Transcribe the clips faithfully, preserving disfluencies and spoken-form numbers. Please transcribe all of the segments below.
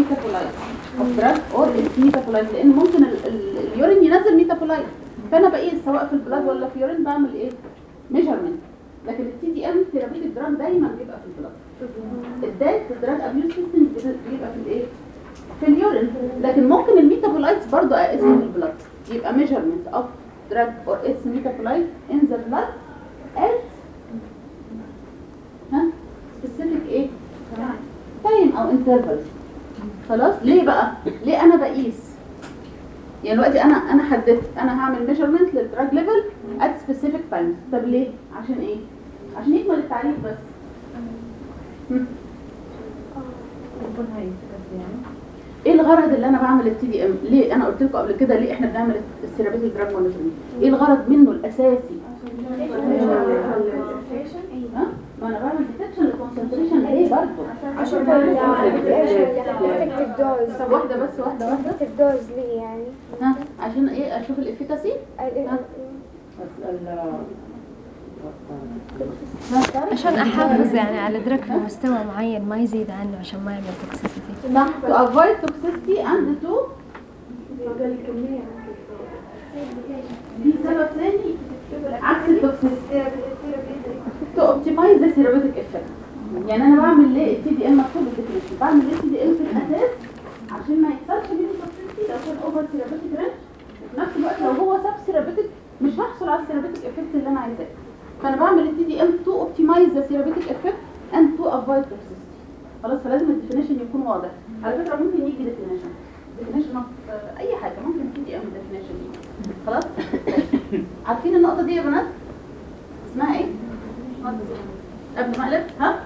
ميتابولايت اوف دراج اور اتس ميتابولايت، لان ممكن اليورين ينزل ميتابولايت، فانا بقيس سواء في البلاد ولا في يورين بعمل ايه؟ ميجرمنت. لكن التي دي ام ثيرابيوتيك دراج دايما بيبقى في البلاد. الدايت في الدراج ابيوز سيستم بيبقى في الايه؟ في اليورين. لكن ممكن الميتابولايتس برضه اقيسها في البلاد، يبقى ميجرمنت اوف دراج اور اتس ميتابولايت ان ذا بلاد at ها specific ايه؟ تايم او انترفال. خلاص. ليه بقى؟ ليه انا بقيس؟ يعني دلوقتي انا انا حددت انا هعمل ميجرمنت للدراج ليفل ات سبيسيفيك تايمز. طب ليه؟ عشان ايه؟ عشان يكمل التعريف بس. ايه الغرض اللي انا بعمل التي دي ام؟ ليه؟ انا قلت لكم قبل كده ليه احنا بنعمل الثيرابيوتيك دراج مونيتورنج؟ ايه الغرض منه الاساسي؟ ها؟ ما انا بعمل ديتكشن للكونسنتريشن ليه برضه؟ عشان افكتيف دوز. طب واحده بس واحده واحده افكتيف دوز ليه يعني؟ ها عشان ايه؟ اشوف الافيكاسي. عشان احافظ يعني على درجة مستوى معين ما يزيد عنه عشان ما يعمل توكسيسيتي. صح. to avoid toxicity and to في سبب ثاني عكس التوكسيسيتي to optimize the therapeutic effect. يعني انا بعمل ليه التي دي ام مكتوب الديفينيشن؟ بعمل ليه التي دي ام في الاساس عشان ما يحصلش مني توكسيسيتي لو كان اوفر ثيرابيوتيك رينج، وفي نفس الوقت لو هو سب ثيرابيوتيك مش هحصل على الثيرابيوتيك افكت اللي انا عايزاه. فانا بعمل التي دي ام to optimize the therapeutic effect and to avoid toxicity. خلاص. فلازم الديفينيشن يكون واضح. على فكره ممكن يجي ديفينيشن ديفينيشن اي حاجه، ممكن التي دي ام ديفينيشن يجي. خلاص. عارفين النقطه دي يا بنات اسمها ايه؟ قبل ما اقلب ها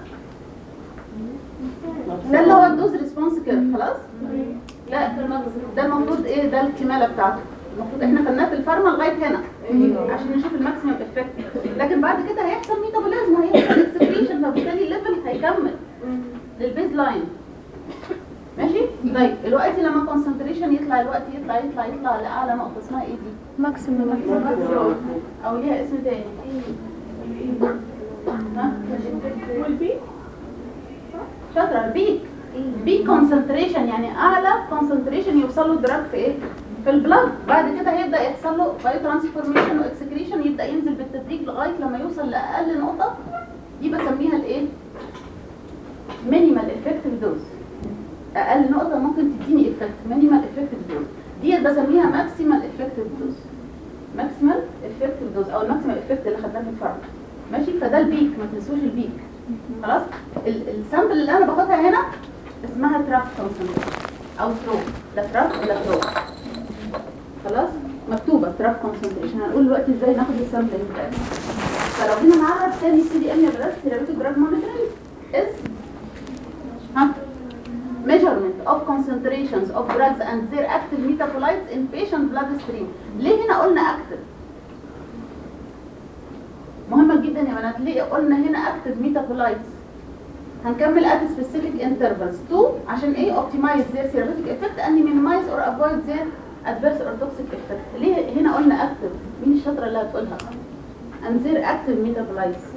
ده اللي هو الدوز ريسبونس كده. خلاص. لا ده المفروض ايه؟ ده الكماله بتاعته. المفروض احنا خدناه في الفارما لغايه هنا عشان نشوف الماكسيمم افكت، لكن بعد كده هيحصل ميتابوليزم وهيحصل اكسكريشن، فبالتالي الليفل هيكمل للبيز لاين. ماشي. طيب دلوقتي لما كونسنتريشن يطلع الوقت يطلع يطلع يطلع لاعلى نقطه اسمها ايه دي؟ ماكسيمم او ليها اسم تاني. ها والبيك. شاطره. البيك. بيك كونسنتريشن يعني اعلى كونسنتريشن يوصل له الدراج في ايه؟ في البلاد. بعد كده هيبدا يحصل له باي ترانسفورميشن واكسكريشن، يبدا ينزل بالتدريج لغايه لما يوصل لاقل نقطه. دي بسميها الايه؟ مينيمال افكتيف دوز. اقل نقطه ممكن تديني افكت مينيمال افكتيف دوز، دي بسميها ماكسيمال افكتيف دوز. ماكسيمال افكتيف دوز او الماكسيمال افكت اللي خدناه في الفارما. ماشي. فده البيك، ما تنسوش البيك. خلاص. السامبل اللي انا باخدها هنا اسمها تراف كونسنتريشن او ثرو. لا تراف ولا ثرو. خلاص. مكتوبه تراف كونسنتريشن. هنقول دلوقتي ازاي ناخد السامبل بتاعتنا. فلو جينا نعرف تاني السي دي ام يا بنات ثيرابيوتيك دراج مونيتورنج از ها measurement of concentrations of drugs and their active metabolites in patient bloodstream. ليه هنا قلنا active؟ مهمة جدا يا بنات. ليه قلنا هنا active metabolites؟ هنكمل at specific intervals to عشان ايه؟ optimize their therapeutic effect and minimize or avoid their adverse or toxic effect. ليه هنا قلنا active؟ مين الشاطرة اللي هتقولها؟ and their active metabolites.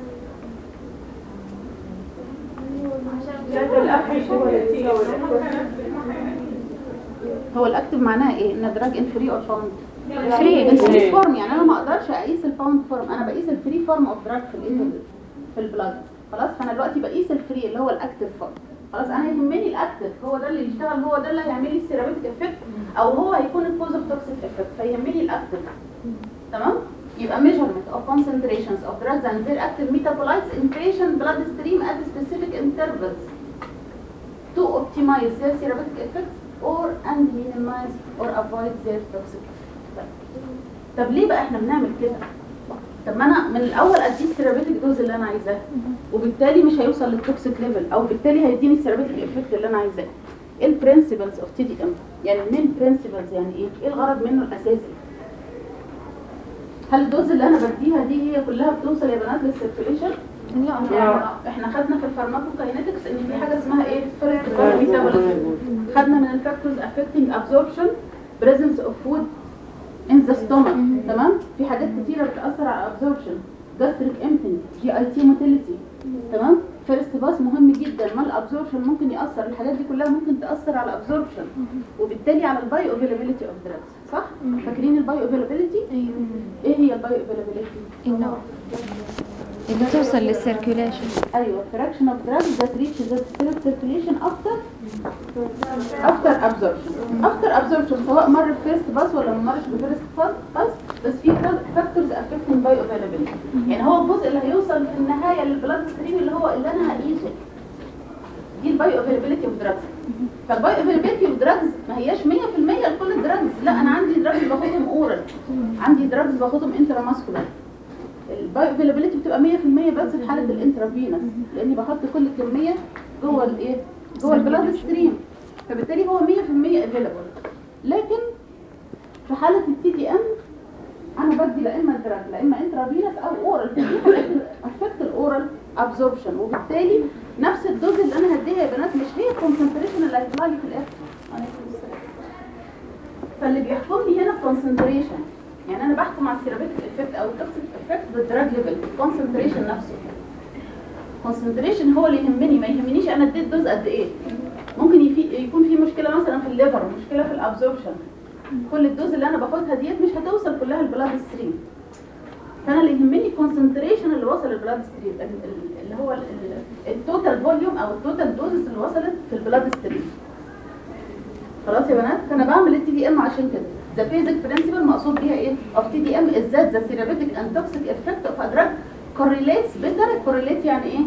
هو الاكتف معناها ايه؟ ان دراج ان فري اور فاوند فري. الفري فورم يعني انا ما اقدرش اقيس الفاوند فورم، انا بقيس الفري فورم اوف دراج في الايه؟ في البلاد. خلاص. فانا دلوقتي بقيس الفري اللي هو الاكتف فورم. خلاص. انا يهمني الاكتف، هو ده اللي يشتغل، هو ده اللي هيعمل لي الثيرابيوتيك افكت او هو هيكون الكوز اوف توكسيك افكت، فيهمني الاكتف. تمام. يبقى measurement of concentrations of drugs and their active metabolites in patient bloodstream at specific intervals to optimize their therapeutic effects or and minimize or avoid their toxic effects. طب ليه بقى احنا بنعمل كده؟ طب ما انا من الاول ادي الثيرابيوتيك دوز اللي انا عايزاه، وبالتالي مش هيوصل للتوكسيك ليفل، او بالتالي هيديني الثيرابيوتيك افكت اللي انا عايزاه. ايه البرنسبلز اوف تي دي ام؟ يعني المين برنسبلز يعني ايه؟ ايه الغرض منه الاساسي؟ هل الدوز اللي انا بديها دي هي كلها بتوصل يا بنات للسيركيليشن؟ لا. يعني احنا خدنا في الفارماكوكاينetics ان في حاجه اسمها ايه؟ فيرست ميتابوليزم. خدنا من الفاكتورز افكتنج ابزوربشن، بريزنس اوف فود ان ذا ستومك. تمام. في حاجات كتيره بتاثر على ابزوربشن، جاستريك امبتنج، جي اي تي موتيليتي. تمام. فيرست باس مهم جدا. ما الابزوربشن ممكن ياثر، الحاجات دي كلها ممكن تاثر على الابزوربشن وبالتالي على البايو افيلابيلتي اوف دراجز، صح؟ فاكرين البايو افيلابيلتي؟ ايوه. ايه هي البايو افيلابيلتي؟ انه انه توصل للسيركيوليشن. ايوه، fraction of drugs that reach the circulation after after absorption. after absorption سواء مر بفيرست باس ولا ما مرش بفيرست باس، بس في فاكتورز affecting bioavailability. يعني هو الجزء اللي هيوصل في النهايه للبلاد ستريم اللي هو اللي انا هقيسه. دي البايو افيلابيلتي اوف دراجز. فالبايو افيلابيلتي اوف دراجز ما هياش مية في المية لكل الدراجز، لا انا عندي دراجز باخدهم اورال، عندي دراجز باخدهم انتراماسكولار. البايو افيلابيلتي بتبقى مية في المية بس في حاله الانترافينس، لاني بحط كل كميه جوه الايه؟ جوه البلاد ستريم، فبالتالي هو مية في المية افيلابل. لكن في حاله التي دي ام انا بدي لا اما دراج لا اما انترافينس او اورال، فدي افكت الاورال ابزوربشن، وبالتالي نفس الدوز اللي انا هديها يا بنات مش هي الكونسنتريشن اللي هيطلع لي في الاخر. فاللي بيحكم لي هنا الكونسنتريشن، يعني انا بحكم على السيرابيتك افكت او التوكسيك افكت بالدراج ليفل، الكونسنتريشن نفسه. الكونسنتريشن هو اللي يهمني، ما يهمنيش انا اديت دوز قد ايه. ممكن يكون في مشكله مثلا في الليفر، مشكله في الابزوربشن، كل الدوز اللي انا باخدها ديت مش هتوصل كلها البلاد ستريم. فانا اللي يهمني الكونسنتريشن اللي وصل البلاد ستريم، اللي هو التوتال فوليوم او التوتال دوزز اللي وصلت في البلاد ستريم. خلاص يا بنات؟ فانا بعمل التي دي ام عشان كده. The basic principle مقصود بيها ايه؟ of تي دي ام is that the therapeutic and toxic effect of a drug correlates better. correlate يعني ايه؟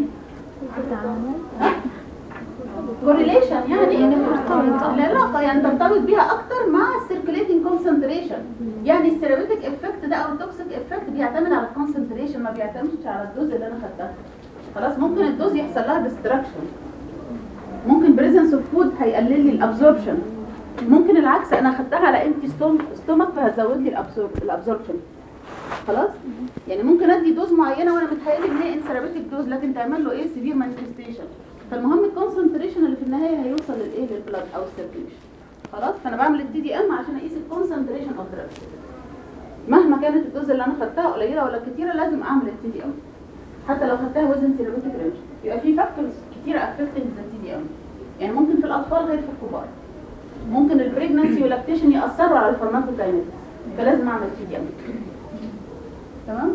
ها؟ correlation يعني يعني مرتبطة. العلاقة، يعني ترتبط بيها أكتر مع circulating concentration. يعني الثيرابيوتيك افكت ده أو التوكسيك افكت بيعتمد على الكونسنتريشن، ما بيعتمدش على الدوز اللي أنا خدتها. خلاص، ممكن الدوز يحصل لها ديستراكشن، ممكن بريزنس اوف فود هيقلل لي الابزوربشن، ممكن العكس انا خدتها على امتي ستومك فهزود لي الابزوربشن. خلاص، يعني ممكن ادي دوز معينه وانا متخيل ان هي انثيرابيوتيك دوز لكن تعمل له ايه؟ سيفير مانيفستيشن. فالمهم الكونسنتريشن اللي في النهايه هيوصل للايه؟ للبلاد او السيركيوليشن. خلاص، فانا بعمل التي دي ام عشان اقيس الكونسنتريشن اوف دراج. مهما كانت الدوز اللي انا خدتها قليله ولا كتيره لازم اعمل التي دي ام، حتى لو خدتها وزن ثيرابيوتيك رينج. يبقى في فاكتورز كتيره افكتنج ذا تي دي ام، يعني ممكن في الاطفال غير في الكبار. ممكن البريجنسي واللاكتيشن ياثروا على الفارماكوكاينيتكس، فلازم اعمل تي دي ام. تمام؟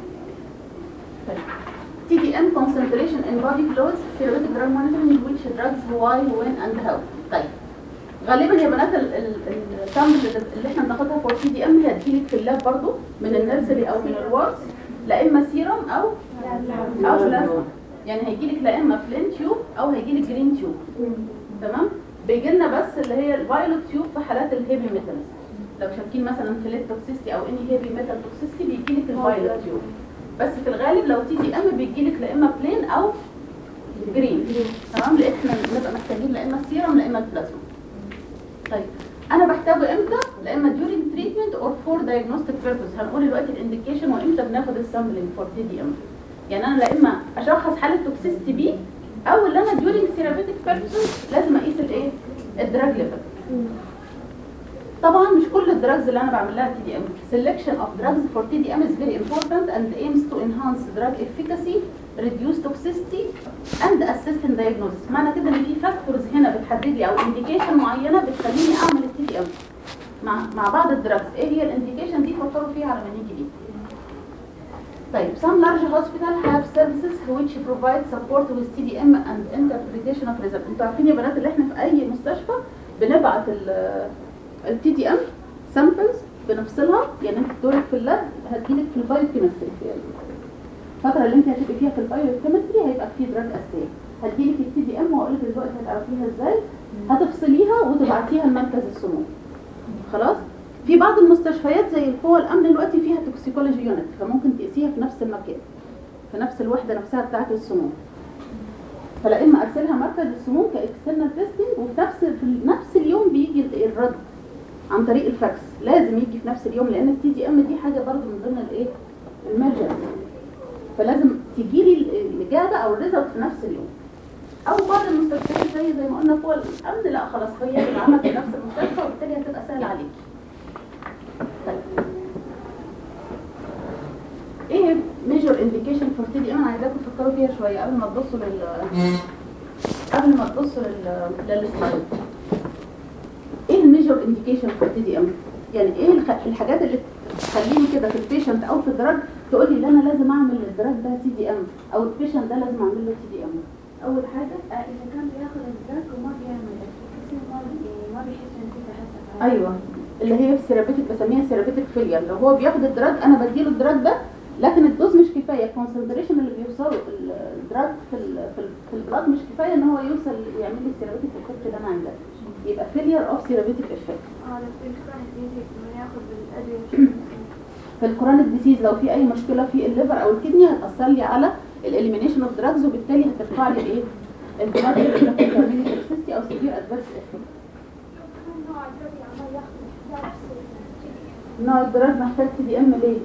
طيب تي دي ام concentration in body fluids therapeutic drug monitoring which drugs why when and how. طيب غالبا يا بنات السامبل اللي احنا بناخدها فور تي دي ام هي هتجيلك في اللاب برضو من النيرسري او من الورس، لا اما سيروم او او بلازما. يعني هيجيلك لا اما بلين تيوب او هيجيلك جرين تيوب. تمام؟ بيجي لنا بس اللي هي الفايولوت تيوب في حالات الهيفي ميتالز، لو شاكين مثلا في ليد توكسيستي او اني هيفي ميتال توكسيستي بيجي لك الفايولوت تيوب. بس في الغالب لو تي دي ام بيجي لك لا اما بلين او جرين. تمام؟ لان احنا بنبقى محتاجين لا اما السيروم لا اما البلازما. طيب انا بحتاجه امتى؟ لا اما during treatment or for diagnostic purpose. هنقول دلوقتي الانديكيشن وامتى بناخد السامبلينج فور تي دي ام. يعني انا لا اما اشخص حاله توكسيستي بيه او اللي انا during therapeutic purposes لازم اقيس الايه؟ الدراج ليفل. طبعا مش كل الدراجز اللي انا بعمل لها تي دي ام. selection of drugs for تي دي ام is very important and aims to enhance drug efficacy, reduce toxicity and assist in diagnosis. معنى كده ان في فاكتورز هنا بتحدد لي او انديكيشن معينه بتخليني اعمل التي دي ام مع مع بعض الدراجز. ايه هي الانديكيشن دي؟ فكروا فيها على ما نيجي دي. طيب some large hospital have services which provide support with تي دي ام and interpretation of result. انتوا عارفين يا بنات اللي احنا في اي مستشفى بنبعت التي دي ام سامبلز بنفصلها. يعني انت دورك في اللاب هتجيلك في البايوكيمستري، الفتره اللي انت هتبقي فيها في البايوكيمستري هيبقى في دراج اساسيه، هتجيلك التي دي ام واقول لك دلوقتي هتعرفيها ازاي. هتفصليها وتبعتيها لمركز السموم. خلاص؟ في بعض المستشفيات زي القوى الامن دلوقتي فيها توكسيكولوجي يونت، فممكن تقيسيها في نفس المكان في نفس الوحده نفسها بتاعه السموم. فلا اما ارسلها مركز السموم كاكسترنال تيستنج، وفي نفس في نفس اليوم بيجي الرد عن طريق الفاكس. لازم يجي في نفس اليوم لان التي دي ام دي حاجه برضو من ضمن الايه؟ الميجرز، فلازم تيجي لي الاجابه او الريزلت في نفس اليوم. او بعض المستشفيات زي زي ما قلنا قوى الامن لا خلاص هي بتتعمل في نفس المستشفى وبالتالي هتبقى سهله عليكي. طيب ايه ميجور انديكيشن فور تي دي ام، انا عايزاكم تفكروا فيها شويه قبل ما تبصوا لل قبل ما تبصوا لل للسلايد. ايه الميجور انديكيشن فور تي دي ام؟ يعني ايه الخ... الحاجات اللي تخليني كده في البيشنت او في الدراج تقول لي ان انا لازم اعمل للدراج ده تي دي ام، او البيشنت ده لازم اعمل له تي دي ام؟ اول حاجه آه، إذا كان بياخذ الدرج وما بيعمل كثير ما بي- ما بيحس إن في تحسن. ايوه، اللي هي السيرابيتك، بسميها سيرابيتك فيلير. لو هو بياخد الدراج انا بديله الدراج ده لكن الدوز مش كفايه، الكونسنتريشن اللي بيوصل الدراج في ال في, ال في البلاد مش كفايه ان هو يوصل يعمل لي السيرابيتك افكت اللي انا عايزاه، يبقى فيلير اوف سيرابيتك افكت. اه بس الكرونيك ديزيز من ياخذ الأدوية في الكرونيك ديسيز لو في اي مشكله في الليفر او الكدني هتاثر لي على الاليمينيشن اوف دراجز، وبالتالي هترفع لي ايه الدراج اللي ممكن تعمل لي توكسيستي او سيفير ادفيرس افكت. نوع الدراج محتاج تي دي ام ليه؟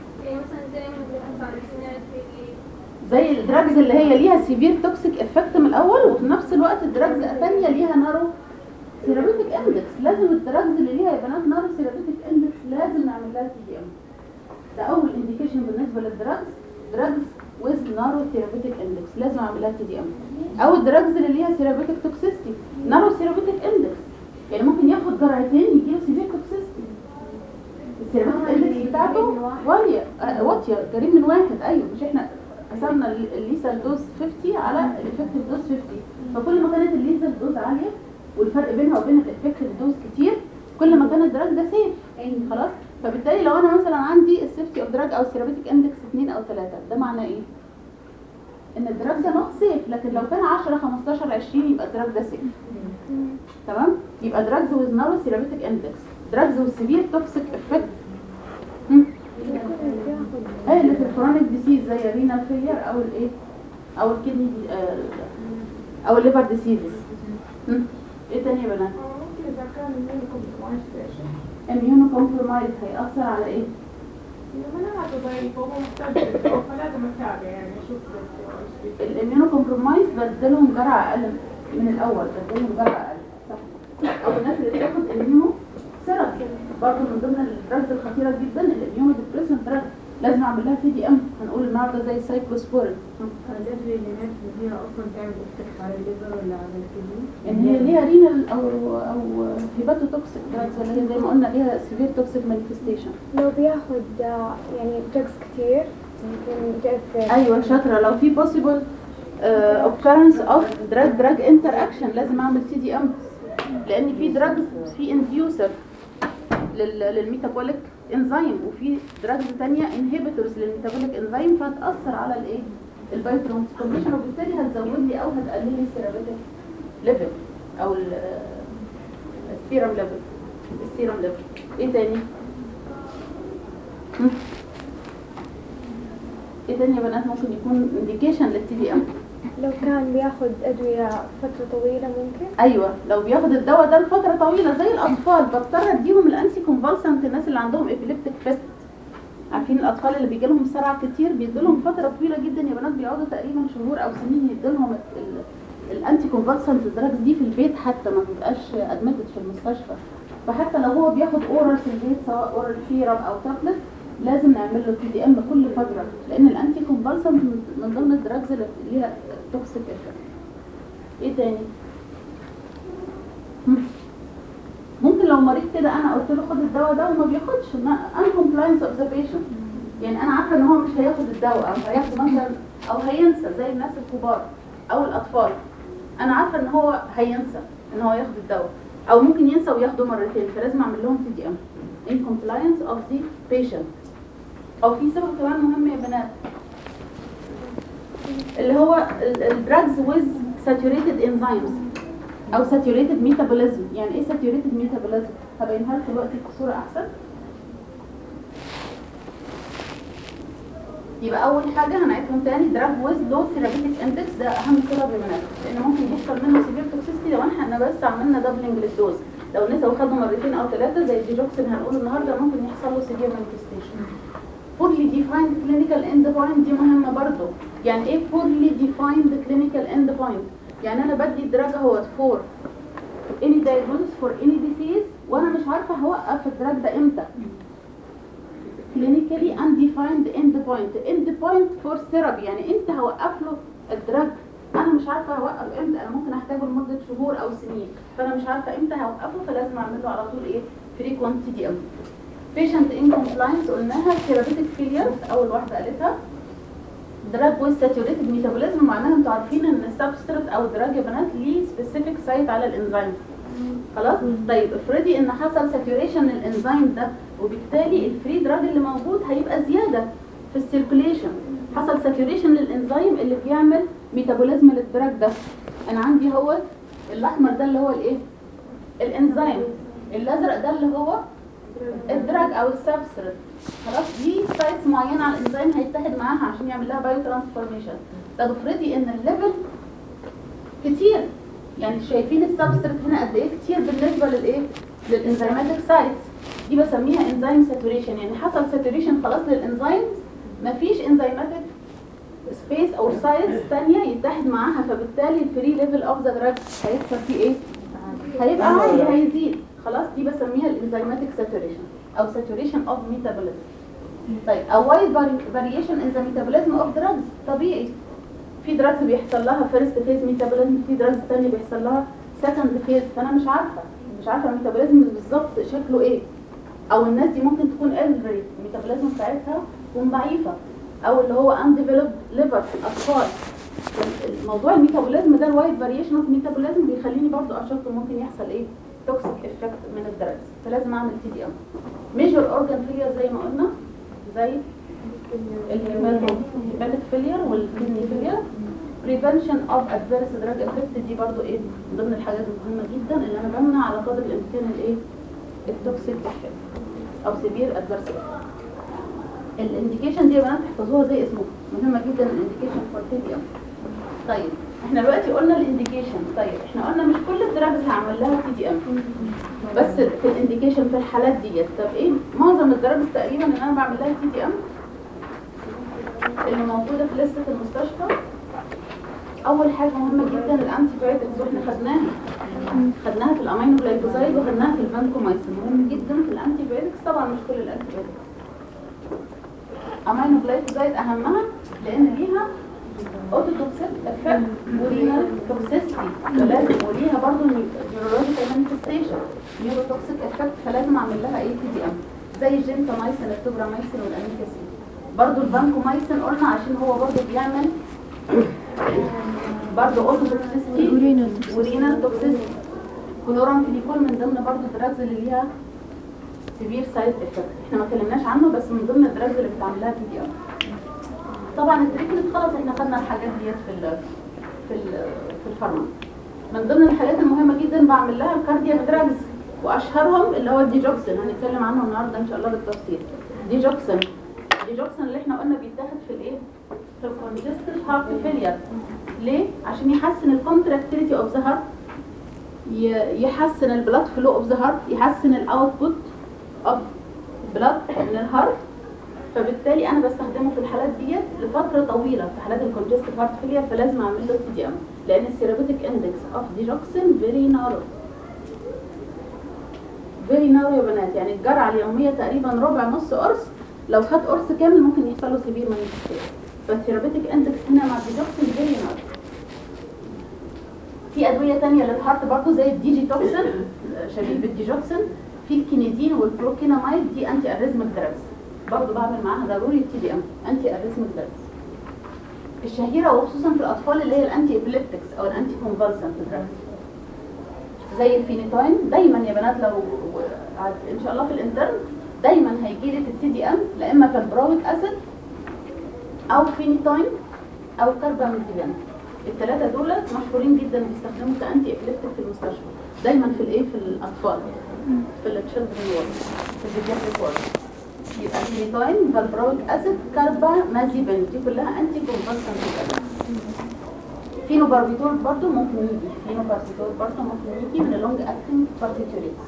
زي الدراجز اللي هي ليها سيفير توكسيك افكت من الاول، وفي نفس الوقت الدراجز الثانيه ليها نارو سيرابيتك اندكس. لازم الدراجز اللي ليها يا بنات نارو سيرابيتك اندكس لازم نعمل لها تي دي ام. ده اول انديكيشن بالنسبه للدراجز، دراجز ويز نارو سيرابيتك اندكس لازم اعمل لها تي دي ام. او الدراجز اللي ليها سيرابيتك توكسيستي نارو سيرابيتك اندكس، يعني ممكن ياخد جرعتين يجي له سيفير توكسيستي، السيرابيتك اندكس بتاعته واطيه واطيه قريب من واحد. ايوه، مش احنا قسمنا الليسال دوز خمسين على الافكتيف دوز خمسين، فكل ما كانت الليسال دوز عاليه والفرق بينها وبين الافكتيف دوز كتير كل ما كان الدراج ده سيف. خلاص، فبالتالي لو انا مثلا عندي السيفتي اوف دراج او السيرابيتك اندكس اثنين او ثلاثة، ده معناه ايه؟ ان الدراج ده نوت سيف. لكن لو كان عشرة خمستاشر عشرين يبقى الدراج ده سيف. تمام؟ يبقى دراجز ويز نارو سيرابيتك اندكس، دراجز ويز سيفير توكسيك افكت ايه اللي في الكرونيك ديسيز زي الرينال فيلير او الايه او الكدني آه او الليفر ديسيزز. ايه تاني يا بنات؟ ممكن إذا كان immuno compromised patient. اميونو كومبرومايز هيأثر على ايه؟ إذا مناعته ضعيفة وهو محتاج دكتور فلازم أتابع يعني أشوف الدكتور. الاميونو كومبرومايز بدلهم جرعه اقل من الاول، بدلهم جرعه اقل صح. او الناس اللي بتاخد اميونو سيرم برضه من ضمن الدراجز الخطيره جدا الاميونو ديبريسنت دراج لازم اعمل لها تي دي ام. هنقول النهارده زي السايكلوسبورين. الأدوية اللي نفس هي أصلا تعمل إفكت على الليفر ولا على الكدني؟ ان هي ليها رينال او او هيباتوتوكسيك دراجز، اللي هي زي ما قلنا ليها سيفير توكسيك مانيفستيشن. لو بياخد آه، يعني دراجز كتير ممكن تأثر. ايوه شاطره. لو في possible uh, occurrence of drug drug interaction لازم اعمل تي دي ام، لان في دراجز في انديوسر للميتابوليك انزيم وفي دراجز ثانيه انهبيتورز للميتابوليك انزيم، فهتاثر على الايه البايوترانسفورميشن، وبالتالي هتزود لي او هتقلل لي السيرابيتك ليفل او السيرم ليفل السيرم ليفل. ايه تاني؟ هم؟ ايه تاني يا بنات ممكن يكون انديكيشن للتي دي ام؟ لو كان بياخد أدوية فترة طويلة ممكن. ايوه، لو بياخد الدواء ده لفتره طويله زي الاطفال بضطر اديهم الانتي كونفالسنت. الناس اللي عندهم ابيليبتيك فيست، عارفين الاطفال اللي بيجي لهم صرع كتير بيديلهم فتره طويله جدا يا بنات، بيقعدوا تقريبا شهور او سنين يديلهم الانتي كونفالسنت دراجز دي في البيت، حتى ما بيبقاش ادمتد في المستشفى. فحتى لو هو بياخد اورال في البيت سواء اورال سيرم او تابلت لازم نعمل له تي دي ام كل فتره، لان الانتي كونفالسنت من ضمن الدراجز اللي ليها توكسيك افكت. ايه تاني؟ ممكن لو مريض كده انا قلت له خد الدواء ده وما بياخدش، ان كومبلاينس اوف ذا بيشنت، يعني انا عارفه ان هو مش هياخد الدواء او هياخده مثلا او هينسى زي الناس الكبار او الاطفال، انا عارفه ان هو هينسى ان هو ياخد الدواء او ممكن ينسى وياخده مرتين، فلازم اعمل لهم تي دي ام in compliance of the patient. او في سبب كمان مهم يا بنات اللي هو الدراجز with saturated enzymes او saturated metabolism. يعني ايه saturated metabolism؟ هبينها لكم دلوقتي بصوره احسن. يبقى اول حاجه هنعيدهم تاني، دراج with low therapeutic index ده اهم سبب يا بنات، لان ممكن يحصل منه severe toxicity لو احنا بس عملنا دبلنج للدوز. لو الناس خدوا مرتين او ثلاثه زي الديجوكسين هنقول النهارده ممكن يحصل له severe manifestation. poorly defined clinical endpoint دي مهمه برضو. يعني ايه poorly defined clinical endpoint؟ يعني انا بدي الدراج اهوت فور any diagnosis for any disease وانا مش عارفه هوقف الدراج ده امتى. clinically undefined endpoint. endpoint for therapy يعني انت هوقف له الدراج، انا مش عارفه هوقف امتى، انا ممكن احتاجه لمده شهور او سنين، فانا مش عارفه امتى هوقفه، فلازم اعمل له على طول ايه frequent تي دي ام. patient incompliance قلناها. therapeutic failure اول واحده قالتها. دراج with saturated metabolism معناها انتوا عارفين ان السبستريت او الدراج يا بنات ليه سبيسيفيك سايت على الانزيم. خلاص؟ طيب افرضي ان حصل ساتوريشن للانزيم ده وبالتالي الفري دراج اللي موجود هيبقى زياده في السيركوليشن. حصل ساتوريشن للانزيم اللي بيعمل ميتابوليزم للدراج ده. انا عندي هو الاحمر ده اللي هو الايه؟ الانزيم. الازرق ده اللي هو الدراج او السبستريت. خلاص؟ دي سايتس معينه على الانزيم هيتحد معاها عشان يعمل لها بايو ترانسفورميشن. طب افرضي ان الليفل كتير، يعني شايفين السبستريت هنا قد ايه كتير بالنسبه للايه؟ للانزيماتيك سايتس. دي بسميها انزيم ساتوريشن، يعني حصل ساتوريشن خلاص للانزيمز، مفيش انزيماتيك سبيس او سايتس ثانيه يتحد معاها، فبالتالي الفري ليفل اوف ذا دراج هيحصل فيه ايه؟ هيبقى عالي، هيزيد. خلاص؟ دي بسميها الانزيماتيك ساتوريشن او ساتوريشن اوف ميتابوليزم. طيب او وايد فاريشن ان ذا ميتابوليزم اوف دراجز. طبيعي في دراجز بيحصل لها فيرست فيز ميتابوليزم، في دراجز ثانيه بيحصل لها سكند فيز، فانا مش عارفه مش عارفه الميتابوليزم بالظبط شكله ايه. او الناس دي ممكن تكون الري الميتابوليزم بتاعتها تكون ضعيفه، او اللي هو انديفلوبد ليفر في الاطفال. الموضوع الميتابوليزم ده الوايد فاريشن اوف ميتابوليزم بيخليني برضو اشك ممكن يحصل ايه؟ توكسيك افكت من الدراجز، فلازم اعمل تي دي ام. ميجور اورجان فيلير زي ما قلنا، زي الهيباتيك فيلير والكدني فيلير. prevention of adverse drug effect دي برضو ايه من ضمن الحاجات المهمه جدا اللي انا بمنع على قدر الامكان الايه؟ التوكسيك افكت او سيفير ادفيرس افكت. الانديكيشن دي يا بنات تحفظوها زي اسمه، مهمه جدا الانديكيشن فور تي دي ام. طيب احنا دلوقتي قلنا الانديكيشن. طيب احنا قلنا مش كل الدراجز هعمل لها تي دي ام، بس في الانديكيشن في الحالات ديت. طب ايه معظم الدراجز تقريبا اللي انا بعمل لها تي دي ام اللي موجوده في لسته المستشفى؟ اول حاجه مهمه جدا الانتي بايوتكس، واحنا خدناها خدناها في الامينو جلايكوزايد وخدناها في الفانكومايسين. مهم جدا في الانتي بايوتكس، طبعا مش كل الانتي بايوتكس. امينو جلايكوزايد اهمها لان ليها اوتوتوكسيك افكت ورينال توكسيستي، فلازم وليها برضه نيورولوجيكال مانيفستيشن نيوروتوكسيك افكت، فلازم اعمل لها ايه تي دي ام زي الجنتامايسين التوبرامايسين والاميكاسين. برضه الفانكومايسين قلنا عشان هو برضه بيعمل برضه اوتوتوكسيستي ورينال توكسيستي. كلورامفينيكول من ضمن برضه الدراجز اللي ليها سيفير سايد افكت، احنا ما اتكلمناش عنه بس من ضمن الدراجز اللي بتعمل لها تي دي ام. طبعا التريتمنت خلاص احنا خدنا الحاجات ديت في ال في ال في الفارما. من ضمن الحاجات المهمه جدا بعمل لها الكاردياك دراجز، واشهرهم اللي هو الديجوكسين، هنتكلم عنه النهارده ان شاء الله بالتفصيل. ديجوكسين ديجوكسين اللي احنا قلنا بيتاخد في الايه؟ في الكونجستيف هارت فيلير. ليه؟ عشان يحسن الكونتراكتيليتي اوف ذا هارت، يحسن البلاد فلو اوف ذا هارت، يحسن الاوتبوت اوف بلاد من الهارت، فبالتالي انا بستخدمه في الحالات ديت لفتره طويله في حالات الكونجستيف هارت فيلير، فلازم اعمل له تي دي ام لان الثيرابيوتيك اندكس اوف ديجوكسين فيري نارو فيري نارو يا بنات. يعني الجرعه اليوميه تقريبا ربع نص قرص، لو خد قرص كامل ممكن يحصل له سيفير مانيفستيشن، فالثيرابيوتيك اندكس هنا مع الديجوكسين فيري نارو. في ادويه ثانيه للهارت برضو زي الديجي توكسين شبيه بالديجوكسين، في الكينيدين والبروكينامايد، دي انتي اريزميك دراجز برضه بعمل معاها ضروري تي دي ام انتي اريزميك دراجز. الشهيره وخصوصا في الاطفال اللي هي الانتي ابليبتكس او الانتي كونفالسنت دراجز زي الفينيتوين. دايما يا بنات لو ان شاء الله في الانترن دايما هيجي لك التي دي ام لا اما فالبرويك اسيد او فينيتوين او كاربامازيبين. الثلاثه دول مشهورين جدا بيستخدموا كانتي ابليبتك في المستشفى دايما في الايه في الاطفال في التشيلدرن وورد في البيدياتريك وورد. يبقى الفينيتوين فالبرويك اسيد كاربامازيبين دي كلها انتي كونفالسنت. فينوباربيتول برضه ممكن يجي فينوباربيتول برضه ممكن يجي من اللونج اكتنج باربيتوريتس.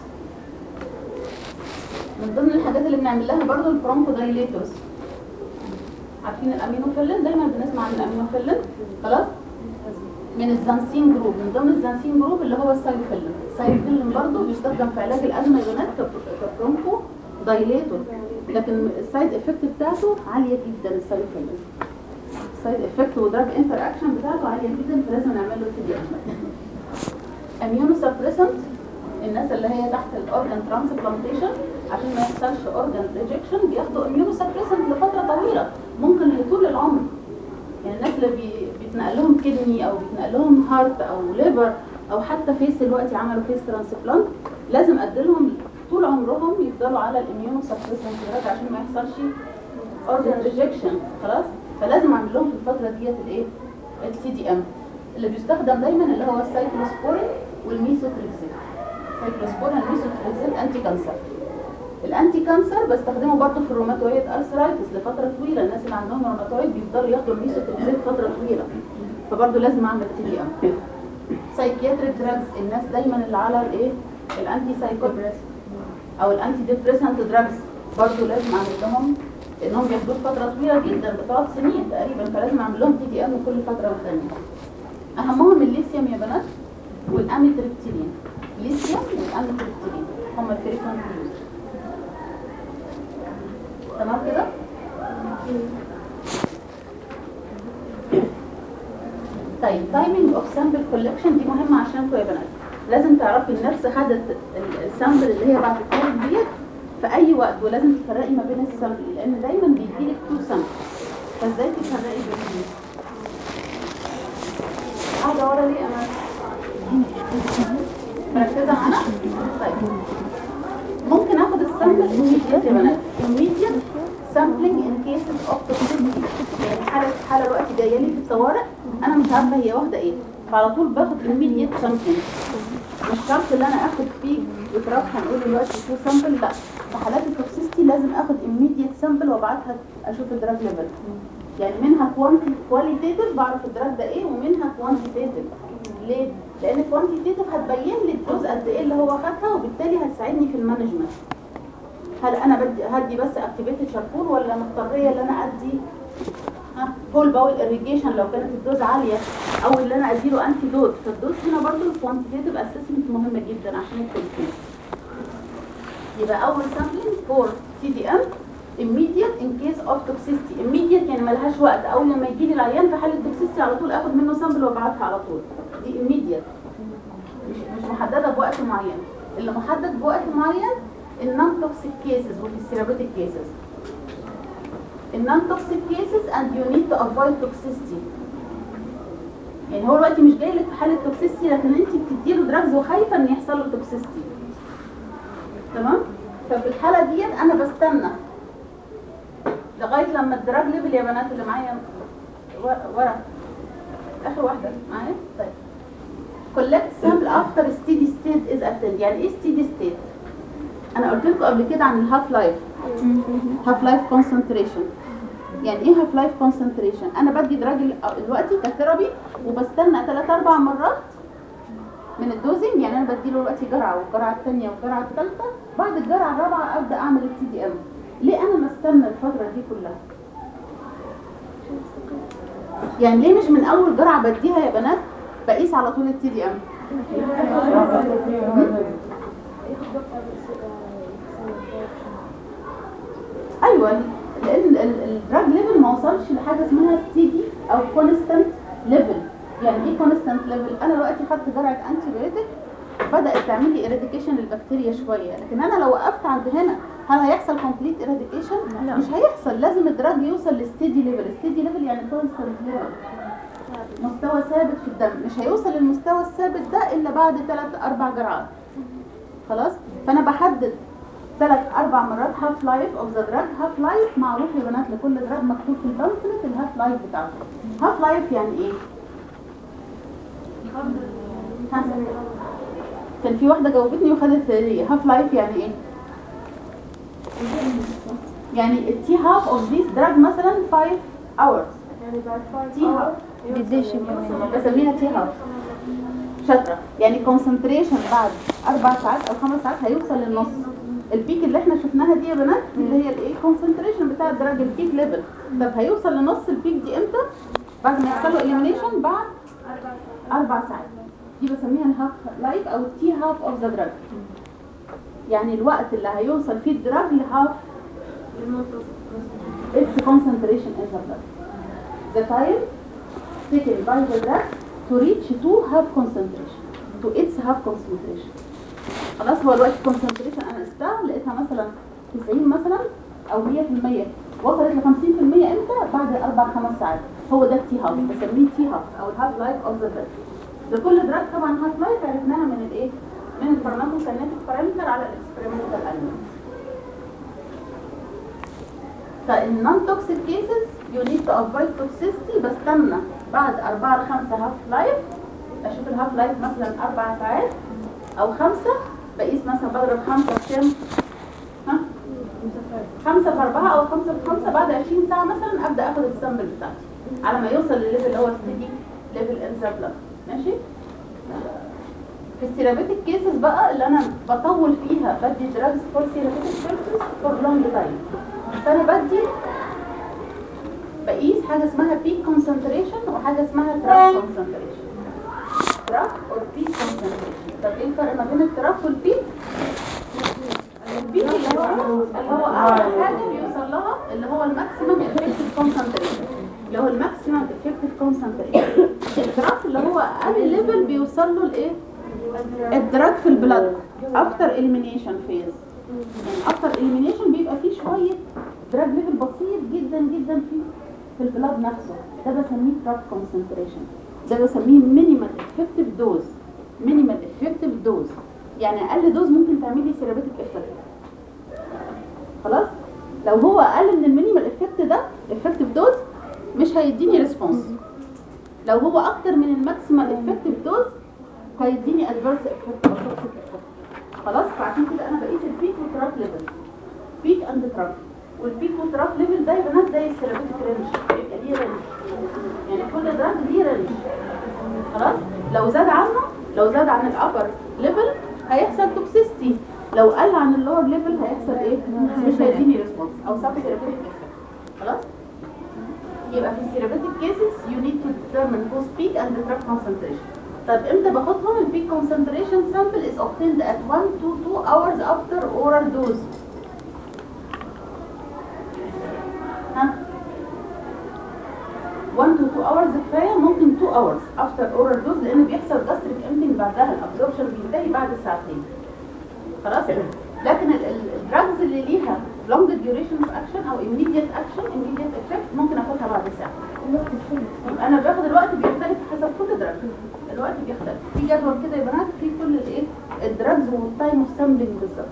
من ضمن الحاجات اللي بنعمل لها برضه البرونكو دايليتورز. عارفين الامينوفيلين؟ دايما بنسمع عن الامينوفيلين خلاص من الزانسين جروب. من ضمن الزانسين جروب اللي هو السايلوفيلين. السايلوفيلين برضه بيستخدم في علاج الازمه يا بنات كبرونكو دايليتور لكن السايد افكت بتاعته عاليه جدا. السايكل السايد افكت ودراج انتر اكشن بتاعته عاليه جدا، فلازم نعمل له تي دي ام. اميونو سبريسنت الناس اللي هي تحت الاورجان ترانسبلانتيشن عشان ما يحصلش اورجان ريجكشن بياخدوا اميونو سبريسنت لفتره طويله ممكن لطول العمر. يعني الناس اللي بي... بيتنقل لهم كدني او بيتنقل لهم هارت او ليفر او حتى فيس دلوقتي عملوا فيس ترانسبلانت لازم اديلهم طول عمرهم يفضلوا على الاميونو سبريسنت دراج عشان ما يحصلش اورجان ريجكشن. خلاص، فلازم اعمل لهم في الفتره ديت الايه التي دي ام اللي بيستخدم دايما اللي هو السايكلوسبورين والميثوتريكسيت. سايكلوسبورين والميثوتريكسيت انتي كانسر. الانتي كانسر بستخدمه برضه في الروماتويد ارثرايتس لفتره طويله. الناس اللي عندهم روماتويد بيفضلوا ياخدوا الميثوتريكسيت فتره طويله، فبرضه لازم اعمل تي دي ام. سايكياتريك دراجز الناس دايما اللي على الايه الانتي سايكوبريس او الانتي ديبريسنت دراجز برضه لازم اعمل لهم لانهم بياخدوه فتره طويله جدا بتقعد سنين تقريبا، فلازم اعمل لهم تي دي ام كل فتره والثانيه. اهمهم الليثيوم يا بنات والاميتريبتيلين. الليثيوم والاميتريبتيلين هم الفريكوينت يوز. تمام كده؟ طيب تايمينج اوف سامبل كولكشن دي مهمه عشانكم يا بنات. لازم تعرفي النفس خدت السامبل اللي هي بعد الكورس ديت في اي وقت، ولازم تفرقي ما بين السامبل لان دايما بيجيلك تو سامبل، فازاي تفرقي بينهم؟ قاعده ورا ليه انا مركزه معانا؟ طيب ممكن اخد السامبل immediate يا بنات. immediate sampling in cases of toxicity. يعني حاله حاله الوقت جايه لي في الطوارئ انا مش عارفه هي واخده ايه، فعلى طول باخد immediate sampling. مش شرط ان انا اخد فيه بتراك هنقول دلوقتي تو سامبل، لا، في حالات التوكسيستي لازم اخد immediate sample وابعتها اشوف الدراج ليفل. يعني منها كواليتيتيف بعرف الدراج ده ايه، ومنها كوانتيتيف. ليه؟ لان كوانتيتيف هتبين لي الدوز قد ايه اللي هو خدها، وبالتالي هتساعدني في المانجمنت. هل انا بدي هدي بس اكتيفيتد شاركول ولا مضطريه ان انا ادي ها هول باول اريجيشن لو كانت الدوز عاليه، او اللي انا اديله انتي دوز. فالدوز هنا برضو الكوانتيتيف اسسمنت مهمه جدا عشان التنفيذ. يبقى اول سامبلينج فور تي دي ام immediate in case of toxicity. immediate يعني ملهاش وقت، اول لما يجي لي العيان في حاله توكسيستي على طول اخد منه سامبل وابعتها على طول. دي immediate مش مش محدده بوقت معين. اللي محدد بوقت معين النون توكسيك كيسز وفي الثيرابيوتيك كيسز. النون توكسيك كيسز and you need to avoid toxicity. يعني هو دلوقتي مش جاي لك في حاله توكسيستي، لكن انت بتديله دراجز وخايفه ان يحصل له توكسيستي. تمام؟ ففي الحاله ديت انا بستنى لغايه لما الدراج ليفل يا بنات اللي معايا ورا اخر واحده معايا. طيب collect sample after steady state is attained. يعني ايه steady state؟ انا قلت لكم قبل كده عن الهاف لايف. هاف لايف كونسنتريشن. يعني ايه هاف لايف كونسنتريشن؟ انا بدي دراج دلوقتي كثيرابي وبستنى ثلاث اربع مرات من الدوزنج. يعني انا بدي له دلوقتي جرعه والجرعه الثانيه والجرعه الثالثه، بعد الجرعه الرابعه ابدا اعمل التي دي ام. ليه انا مستنى الفتره دي كلها؟ يعني ليه مش من اول جرعه بديها يا بنات بقيس على طول التي دي ام؟ ايوه، لان الدراج ليفل ما وصلش لحاجه اسمها ستيدي او كونستانت ليفل. يعني ايه كونستانت ليفل؟ انا دلوقتي خدت جرعه انتي بايوتيك بدات تعمل لي اريديكيشن للبكتيريا شويه، لكن انا لو وقفت عند هنا هل هيحصل كومبليت اريديكيشن؟ مش هيحصل. لازم الدراج يوصل لستيدي ليفل. ستيدي ليفل يعني كونستانت ليفل، مستوى ثابت في الدم. مش هيوصل للمستوى الثابت ده الا بعد ثلاث اربع جرعات. خلاص؟ فانا بحدد ثلاث اربع مرات هاف لايف اوف ذا دراج. هاف لايف معروف يا بنات لكل دراج مكتوب في البامفلت الهاف لايف بتاعته. هاف لايف يعني ايه؟ كان في واحده جاوبتني وخدت لي هاف لايف يعني ايه؟ يعني التي هاف اوف ذيس دراج مثلا خمسة hours. يعني بعد five تي هاف قديش بسميها تي هاف. شاطره. يعني كونسنتريشن بعد اربع ساعات او خمس ساعات هيوصل للنص. البيك اللي احنا شفناها دي يا بنات اللي هي الايه كونسنتريشن بتاع الدراج البيك ليفل. طب هيوصل لنص البيك دي امتى؟ بعد ما يحصل له اليمينيشن بعد اربع ساعات. دي بسميها الهاف لايف او التي هاف اوف ذا دراج. يعني الوقت اللي هيوصل فيه الدراج لهاف its concentration in the blood. The time taken by the drug to reach to have concentration, to its have concentration. خلاص هو الوقت concentration انا قستها لقيتها مثلا تسعين مثلا او مية في المية، وصلت ل خمسين في المية امتى؟ بعد اربع خمس ساعات. هو ده التي هاف، بسميه تي هاف او الهاف لايف اوف ذا دراج. ده كل دراج طبعا هاف لايف عرفناها من الايه؟ من الفارماكوكاينيتيك بارامتر على الاكسبيرمنتال اناليسيس. فالنون توكسيك كيسز يو نيد تو افويد توكسيستي، بستنى بعد أربعة لخمسة هاف لايف، اشوف الهاف لايف مثلا اربع ساعات او خمسة، بقيس مثلا بضرب خمسة في كام؟ ها؟ خمسة في أربعة أو خمسة في خمسة، بعد عشرين ساعة مثلا أبدأ آخد السامبل بتاعتي على ما يوصل للليفل اللي هو ستيدي ليفل إن ذا بلاد. ماشي؟ في السيرابيتك كيسز بقى اللي أنا بطول فيها بدي دراجز فور سيرابيتك بيربز فور لونج تايم. فأنا بدي بقيس حاجة اسمها بيك كونسنتريشن وحاجة اسمها تراك كونسنتريشن. تراك أو بيك كونسنتريشن. طب إيه الفرق ما بين التراك والبيك؟ البيك اللي هو اللي هو اعلى حاجه بيوصل لها اللي هو الماكسيمم افكتيف كونسنتريشن، اللي هو الماكسيمم افكتيف كونسنتريشن. الدراج اللي هو اقل ليفل بيوصل له الايه؟ الدراج في البلاد افتر اليمينيشن فيز. يعني افتر اليمينيشن بيبقى فيه شويه دراج ليفل بسيط جدا جدا في في البلاد نفسه، ده بسميه دراج كونسنتريشن. ده بسميه مينيمال افكتيف دوز. مينيمال افكتيف دوز يعني اقل دوز ممكن تعملي سيرابيتك افكت. خلاص لو هو اقل من المينيمال افكت ده افكتيف دوز مش هيديني ريسبونس. لو هو اكتر من الماكسيمال افكتيف دوز هيديني ادفيرس افكت او توكسيك افكت. خلاص فعشان كده انا بقيس البيك والتراك ليفل، بيك اند تراك. والبيك والتراك ليفل ده يا بنات زي السيرابيتك رينج، يبقى ليه رينج، يعني كل دراج ليه رينج. خلاص لو زاد عنه، لو زاد عن الابر ليفل هيحصل توكسيستي، لو قل عن اللور ليفل هيحصل ايه؟ مش هيديني ريسبونس او سب ثيرابيوتيك افكت. خلاص يبقى في الثيرابيوتيك كيسز يو نيد تو ديترمين بوث بيك اند تراك كونسنتريشن. طب امتى باخدهم؟ البيك كونسنتريشن سامبل از obtained at one to two hours after oral dose. ها one to two hours كفايه، ممكن two hours after oral dose لان بيحصل gastric emptying بعدها، الابزوربشن بينتهي بعد ساعتين. خلاص لكن الدراجز اللي ليها long duration of action او immediate action immediate effect ممكن اخدها بعد ساعه. انا باخد الوقت بيختلف حسب كل دراج، الوقت بيختلف. في جدول كده يا بنات في كل الايه الدراجز والتايم اوف سامبلنج بالظبط.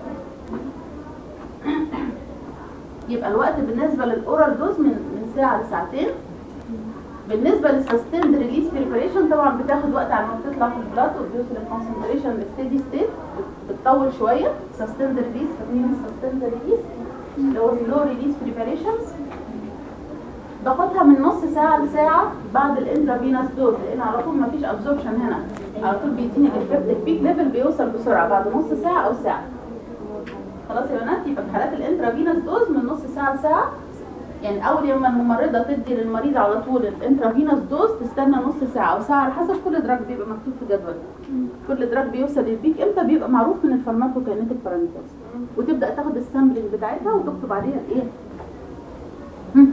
يبقى الوقت بالنسبه للاورال دوز من من ساعه لساعتين. بالنسبه للسستيند ريليس بريباريشن طبعا بتاخد وقت على ما بتطلع في البلاد وبيوصل الكونسنتريشن للستيدي ستيت، بتطول شويه. سستيند ريليس فاكرين السستيند ريليس اللي هو سلو ريليس بريباريشنز باخدها من نص ساعه لساعه بعد الانترافينوس دوز، لان على طول ما فيش ابزوربشن هنا، على طول بيديني الافكت البيك ليفل بيوصل بسرعه بعد نص ساعه او ساعه. خلاص يا بنات يبقى في حالات الانترافينوس دوز من نص ساعه لساعه. يعني اول يوم الممرضه تدي للمريض على طول الانترافينوس دوز تستنى نص ساعه او ساعه على حسب كل دراج بيبقى مكتوب في جدول. كل دراج بيوصل للبيك امتى بيبقى معروف من الفارماكوكاينيتيك بارامترز، وتبدا تاخد السامبلنج بتاعتها وتكتب عليها ايه؟ هم.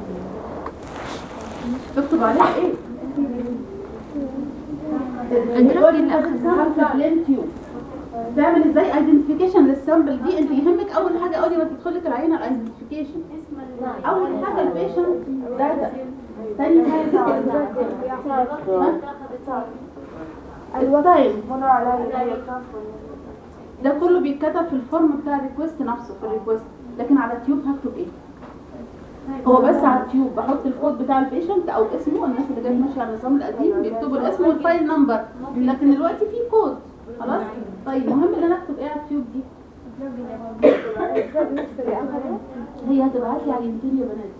تكتب عليها ايه؟ الدراج اللي اخذها بلين تيوب. تعمل ازاي ايدنتيفيكيشن للسامبل دي؟ انت يهمك اول حاجه اول ما تدخل لك العينه الايدنتيفيكيشن. اول حاجه البيشنت داتا، ثاني حاجه التايم. ده كله بيتكتب في الفورم بتاع الريكوست نفسه في الريكوست، لكن على التيوب هكتب ايه؟ هو بس على التيوب بحط الكود بتاع البيشنت او اسمه. الناس اللي جايه ماشيه على النظام القديم بيكتبوا الاسم والفايل نمبر، لكن دلوقتي في كود. خلاص طيب مهم ان انا اكتب ايه على التيوب دي؟ هي هتبعت لي عينتين يا بنات،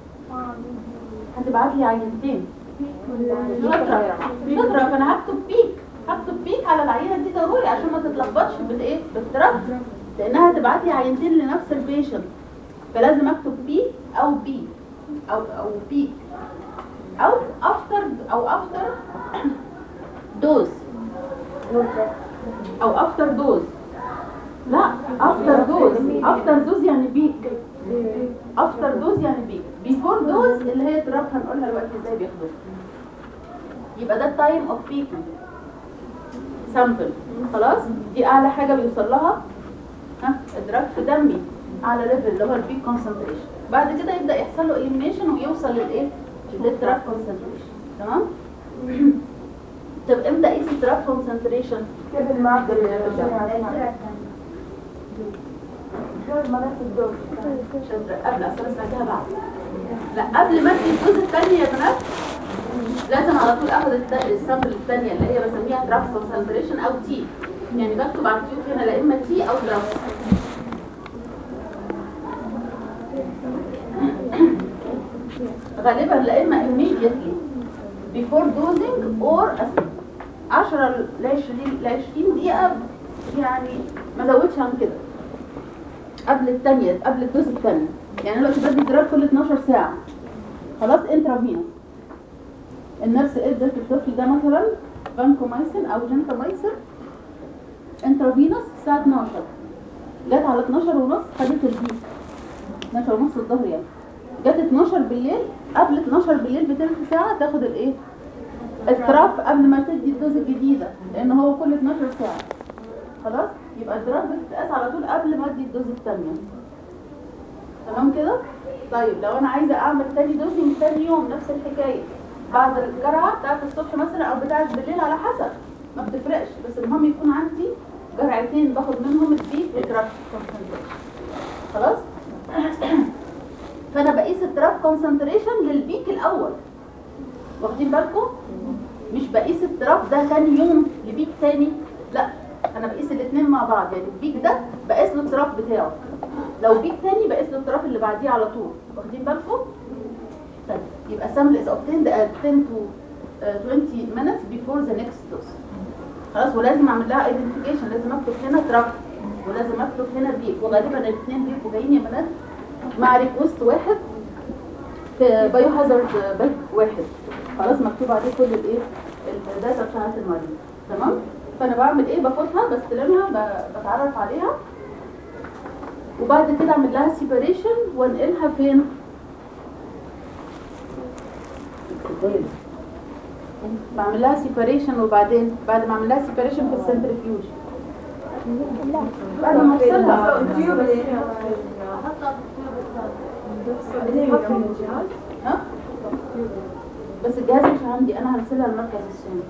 هتبعت لي عينتين. شاطره شاطره فانا هكتب بيك، هكتب بيك على العينه دي ضروري عشان ما تتلخبطش بالايه؟ بالتراك، لانها هتبعت لي عينتين لنفس البيشنت، فلازم اكتب بي او بي او او بيك او افتر او افتر دوز او افتر دوز. لا افتر دوز، افتر دوز يعني بيك. افتر دوز يعني بيك. بيفور دوز اللي هي دراج هنقولها دلوقتي ازاي بياخدوها. يبقى ده التايم اوف بيكينج سامبل. خلاص دي اعلى حاجه بيوصل لها ها الدراج في دمي، اعلى ليفل اللي هو البيك كونسنتريشن. بعد كده يبدا يحصل له اليمينيشن ويوصل للايه للدراج كونسنتريشن. تمام. طب امتى اقيس الدراج كونسنتريشن؟ كيف المعدل قبل اصل انا سمعتها بعد. لا قبل ما ادي الدوز الثانيه يا بنات لازم على طول اخد السامبل الثانيه اللي هي بسميها دراج كونسنتريشن او تي. يعني بكتب على التيوب هنا لا اما تي او دراج. غالبا لا اما immediately before dosing or عشرة ل عشرين دقيقة، يعني ما زودش عن كده قبل الثانية قبل الدوز الثانية. يعني لو بدي دراج كل اتناشر ساعة خلاص انترافينوس. النرس ادت الطفل ده مثلا فانكومايسين او جنتامايسين انترافينوس الساعة اتناشر، جت على اتناشر ونص خدت البيك اتناشر ونص الظهر يعني، جت اتناشر بالليل قبل اتناشر بالليل بتلت ساعة تاخد الايه التراف قبل ما تدي الدوز الجديدة، لان هو كل اتناشر ساعة. خلاص يبقى الدراج بتتقاس على طول قبل ما ادي الدوز الثانية. تمام كده؟ طيب لو انا عايزة اعمل تاني دوزنج تاني يوم نفس الحكاية بعد الجرعة بتاعت الصبح مثلا او بتاعت بالليل على حسب ما بتفرقش، بس المهم يكون عندي جرعتين باخد منهم البيك والدراج كونسنتريشن. خلاص؟ فانا بقيس الدراج كونسنتريشن للبيك الاول، واخدين بالكم؟ مش بقيس الدراج ده تاني يوم لبيك تاني، لا انا بقيس الاثنين مع بعض. يعني البيك ده بقيس له التراف بتاعه، لو بيك تاني بقيس له التراف اللي بعديه على طول، واخدين بالكم؟ طيب يبقى sample is obtained at ten to twenty minutes before the next dose. خلاص ولازم اعمل لها identification، لازم اكتب هنا تراف ولازم اكتب هنا بيك، وغالبا الاثنين بيبقوا جايين يا بنات مع ريكوست واحد في بايو هازارد باك واحد. خلاص مكتوب عليه كل الايه الداتا بتاعت المريض. تمام. فانا بعمل ايه؟ باخدها بستلمها بتعرف عليها وبعد كده اعمل لها سيبريشن وانقلها فين؟ بعمل لها سيبريشن وبعدين بعد ما اعمل لها سيبريشن في السنترفيوج بعد ما افصلها احطها في التيوب. ها؟ بس الجهاز مش عندي، انا هرسلها المركز الصيني.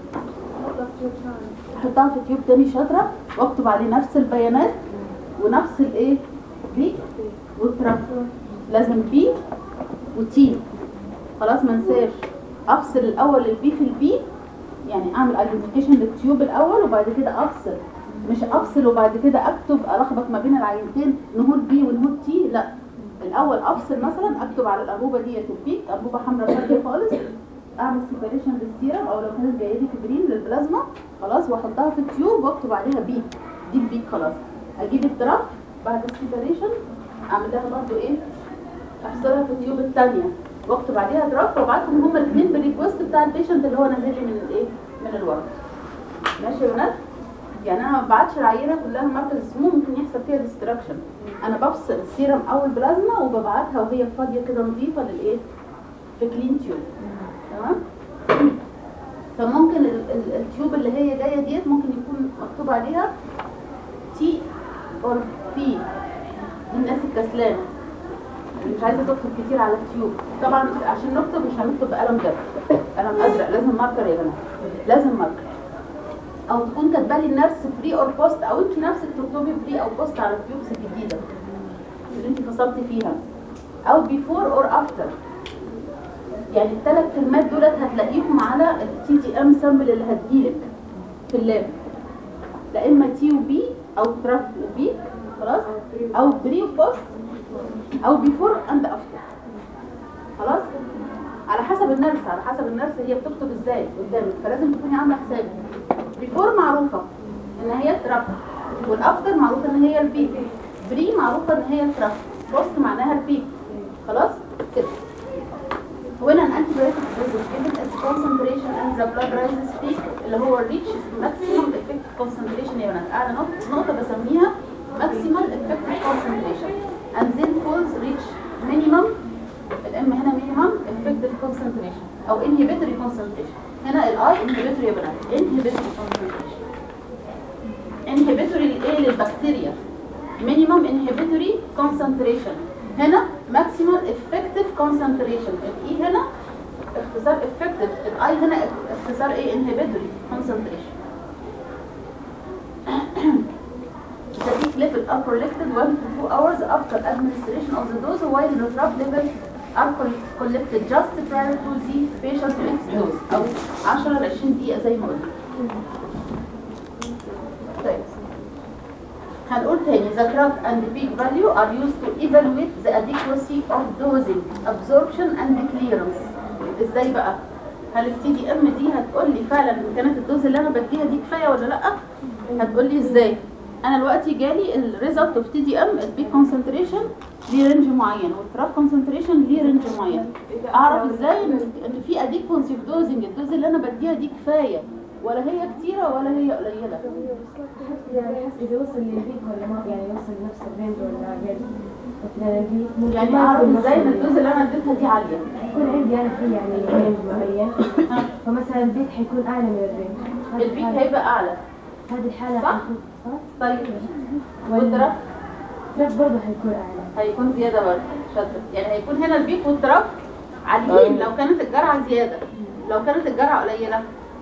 احطها في تيوب تاني شاطره واكتب عليه نفس البيانات ونفس الايه بي والتراف. لازم بي وتي. خلاص ما انساش افصل الاول البي في البي، يعني اعمل ايدنتيفيكيشن للتيوب الاول وبعد كده افصل، مش افصل وبعد كده اكتب الخبط ما بين العينتين نهود بي ونهود تي، لا الاول افصل مثلا اكتب على الانبوبه ديت البيك انبوبه حمراء فاضيه خالص، اعمل سيبريشن للسيرم او لو كانت جايه لي فبرين للبلازما خلاص واحطها في التيوب واكتب عليها بيك، دي البيك خلاص. اجيب التراف بعد السيبريشن اعمل لها برضه ايه افصلها في التيوب الثانيه واكتب عليها دراف وابعتهم هما الاثنين بالريكوست بتاع البيشنت اللي هو نازل لي من الايه من الورق. ماشي يا بنات؟ يعني انا ما ببعتش العينه كلها مركز السموم ممكن يحصل فيها ديستراكشن، انا بفصل السيرم او البلازما وببعتها وهي فاضيه كده نظيفه للايه في كلين تيوب. تمام. فممكن التيوب اللي هي جايه ديت ممكن يكون مكتوب عليها تي اور بي، الناس الكسلانه مش عايزه تكتب كتير على التيوب. طبعا عشان نكتب مش هنكتب بقلم جاف، قلم ازرق، لازم ماركر يا بنات، لازم ماركر، او تكون كاتبه لي النفس بري اور بوست، او انت نفسك تكتبي بري او بوست على التيوبس الجديده اللي انت فصلتي فيها، او بيفور اور افتر. يعني الثلاث كلمات دولت هتلاقيهم على التي تي ام سامبل اللي هتجيلك في اللاب، لا اما تي وبي او تراف وبي خلاص، او بري وبوست، او بيفور اند افتر. خلاص على حسب النرس، على حسب النرس هي بتكتب ازاي قدامك، فلازم تكوني عامله حسابك. بيفور معروفه ان هي التراف، والافتر معروفه ان هي البيك، بري معروفه ان هي التراف، بوست معناها البيك. خلاص كده. when an antibiotic is given its concentration in the blood rises peak اللي هو reach maximum effective concentration يا بنات، اعلى نقطه بسميها maximum effective concentration and then fall dose reach minimum الام هنا minimum effective concentration او inhibitory concentration. هنا الاي inhibitory يا بنات inhibitory concentration inhibitory الايه للبكتيريا minimum inhibitory concentration. هنا maximum effective concentration. الاي هنا اختصار effective الاي هنا اختصار ايه inhibitory concentration. The peak level are collected one to two hours after administration of the dose while the trough level are collected just prior to the patient next dose أو عشرة ل عشرين دقيقة زي ما قلنا. طيب هنقول تاني the trough and the peak value are used to evaluate the adequacy of dosing, absorption and clearance. ازاي بقى؟ هل التي دي ام دي هتقول لي فعلا ان كانت الدوز اللي انا بديها دي كفايه ولا لا؟ هتقول لي ازاي؟ انا دلوقتي جالي الريزلت اوف تي دي ام البيك كونسنتريشن ليه رينج معين والتراف كونسنتريشن ليه رينج معين. اعرف ازاي ان في اديكونسي في دوزنج الدوز اللي انا بديها دي كفايه ولا هي كتيره ولا هي قليله؟ يعني اذا وصل للبيك ولا ما يعني يوصل نفس الرينج ولا اقل. يعني اعرف ازاي ان الدوز اللي انا اديتها دي عاليه؟ يكون عندي انا في يعني رينج معين فمثلا البيك حيكون اعلى من الرينج. البيك هيبقى اعلى. هذه الحاله صح؟ صح؟ طيب والتراف؟ التراف برضه حيكون اعلى. هيكون زياده برضه. شاطر. يعني هيكون هنا البيك والتراف عاليين لو كانت الجرعه زياده. لو كانت الجرعه قليله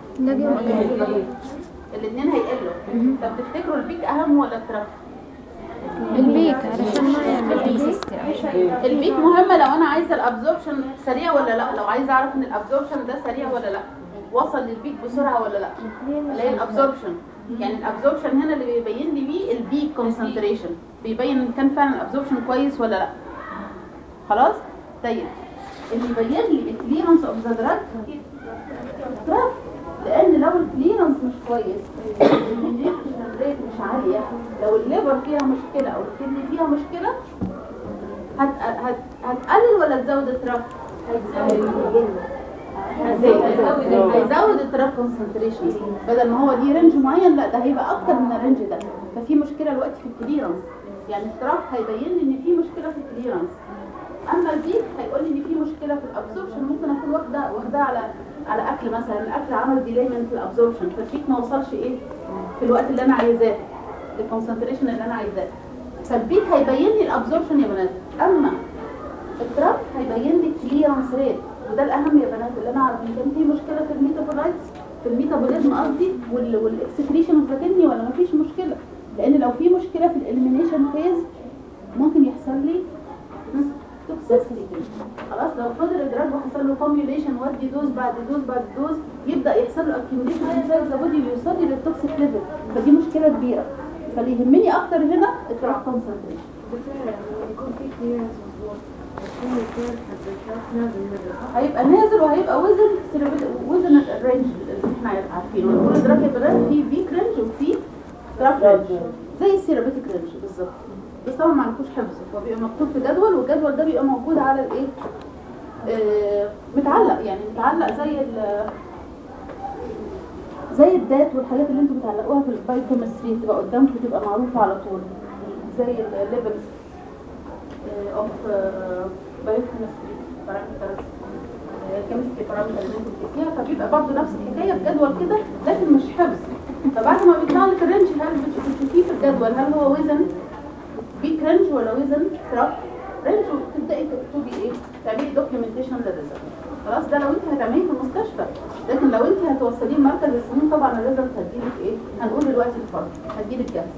الاثنين هيقلوا. طب تفتكروا البيك اهم ولا التراف؟ البيك علشان ما يعمل ريزيستنس. البيك مهمه لو انا عايزه الابزوربشن سريع ولا لا، لو عايزه اعرف ان الابزوربشن ده سريع ولا لا، وصل للبيك بسرعه ولا لا، اللي هي الابزوربشن. يعني الابزوربشن هنا اللي بيبين لي بيه البيك كونسنتريشن، بيبين ان كان فعلا الابزوربشن كويس ولا لا. خلاص؟ طيب اللي يبين لي الكليرنس اوف ذا دراج تراف، لان لو الكليرنس مش كويس الانجكشن ريت مش عاليه، لو الليفر فيها مشكله او الكدني فيها مشكله هت... هت... هتقلل ولا تزود التراف؟ هتزود هيزود هيزود التراف كونسنتريشن. بدل ما هو ليه رينج معين لا ده هيبقى اكتر من الرينج ده. ففي مشكله دلوقتي في الكليرنس، يعني التراف هيبين لي ان في مشكله في الكليرنس. اما البيك هيقول لي ان في مشكله في الابزوربشن، ممكن اكون واخده واخداه على على اكل مثلا، الاكل عمل ديلي في الابزوربشن فالبيك ما وصلش ايه في الوقت اللي انا عايزاه الكونسنتريشن اللي انا عايزاه. فالبيك هيبين لي الابزوربشن يا بنات، اما التراف هيبين لي الكليرنس ريت، وده الاهم يا بنات اللي انا اعرف ان كان في مشكله في الميتابولايتس في الميتابوليزم قصدي والاكسكريشن اوف ذا كدني ولا مفيش مشكله. لان لو في مشكله في الاليمينيشن فيز ممكن يحصل لي توكسيسيتي. خلاص لو فضل الدراج وحصل له كوميوليشن ودي دوز بعد دوز بعد دوز يبدا يحصل له اكيوميليشن انزايم ذا بودي ويوصل لي للتوكسيك ليفل، فدي مشكله كبيره. فاللي يهمني اكتر هنا التراف كونسنتريشن. يكون في كليرنس مظبوط يكون الكير حتى نازل نازل هيبقى نازل وهيبقى وزن وزن الرينج اللي احنا عارفينه. كل دراج يا بنات في بيك رينج وفي تراف رينج زي السيرابيتيك رينج بالظبط، بس طبعا ما عندكوش حفظ، هو بيبقى مكتوب في جدول والجدول ده بيبقى موجود على الايه آه متعلق، يعني متعلق زي ال زي الدات والحاجات اللي انتوا بتعلقوها في البايوكيمستري تبقى قدامكم تبقى معروفه على طول، زي الليفلز اوف بايوكيمستري بارامترز الكيمستري بارامترز اللي انتوا بتقيسيها، فبيبقى برضه نفس الحكايه في جدول كده لكن مش حفظ. فبعد ما بيطلع لك الرينج هل بتشوفيه في الجدول هل هو وزن بيك رينج ولا وزن تراف رينج، وتبداي تكتبي ايه تعملي دوكيومنتيشن للريزلت. خلاص ده لو انت هتعمليه في المستشفى، لكن لو انت هتوصليه مركز السنين طبعا الريزلت هتجيلك ايه هنقول دلوقتي الفرق هتجيلك جاهز.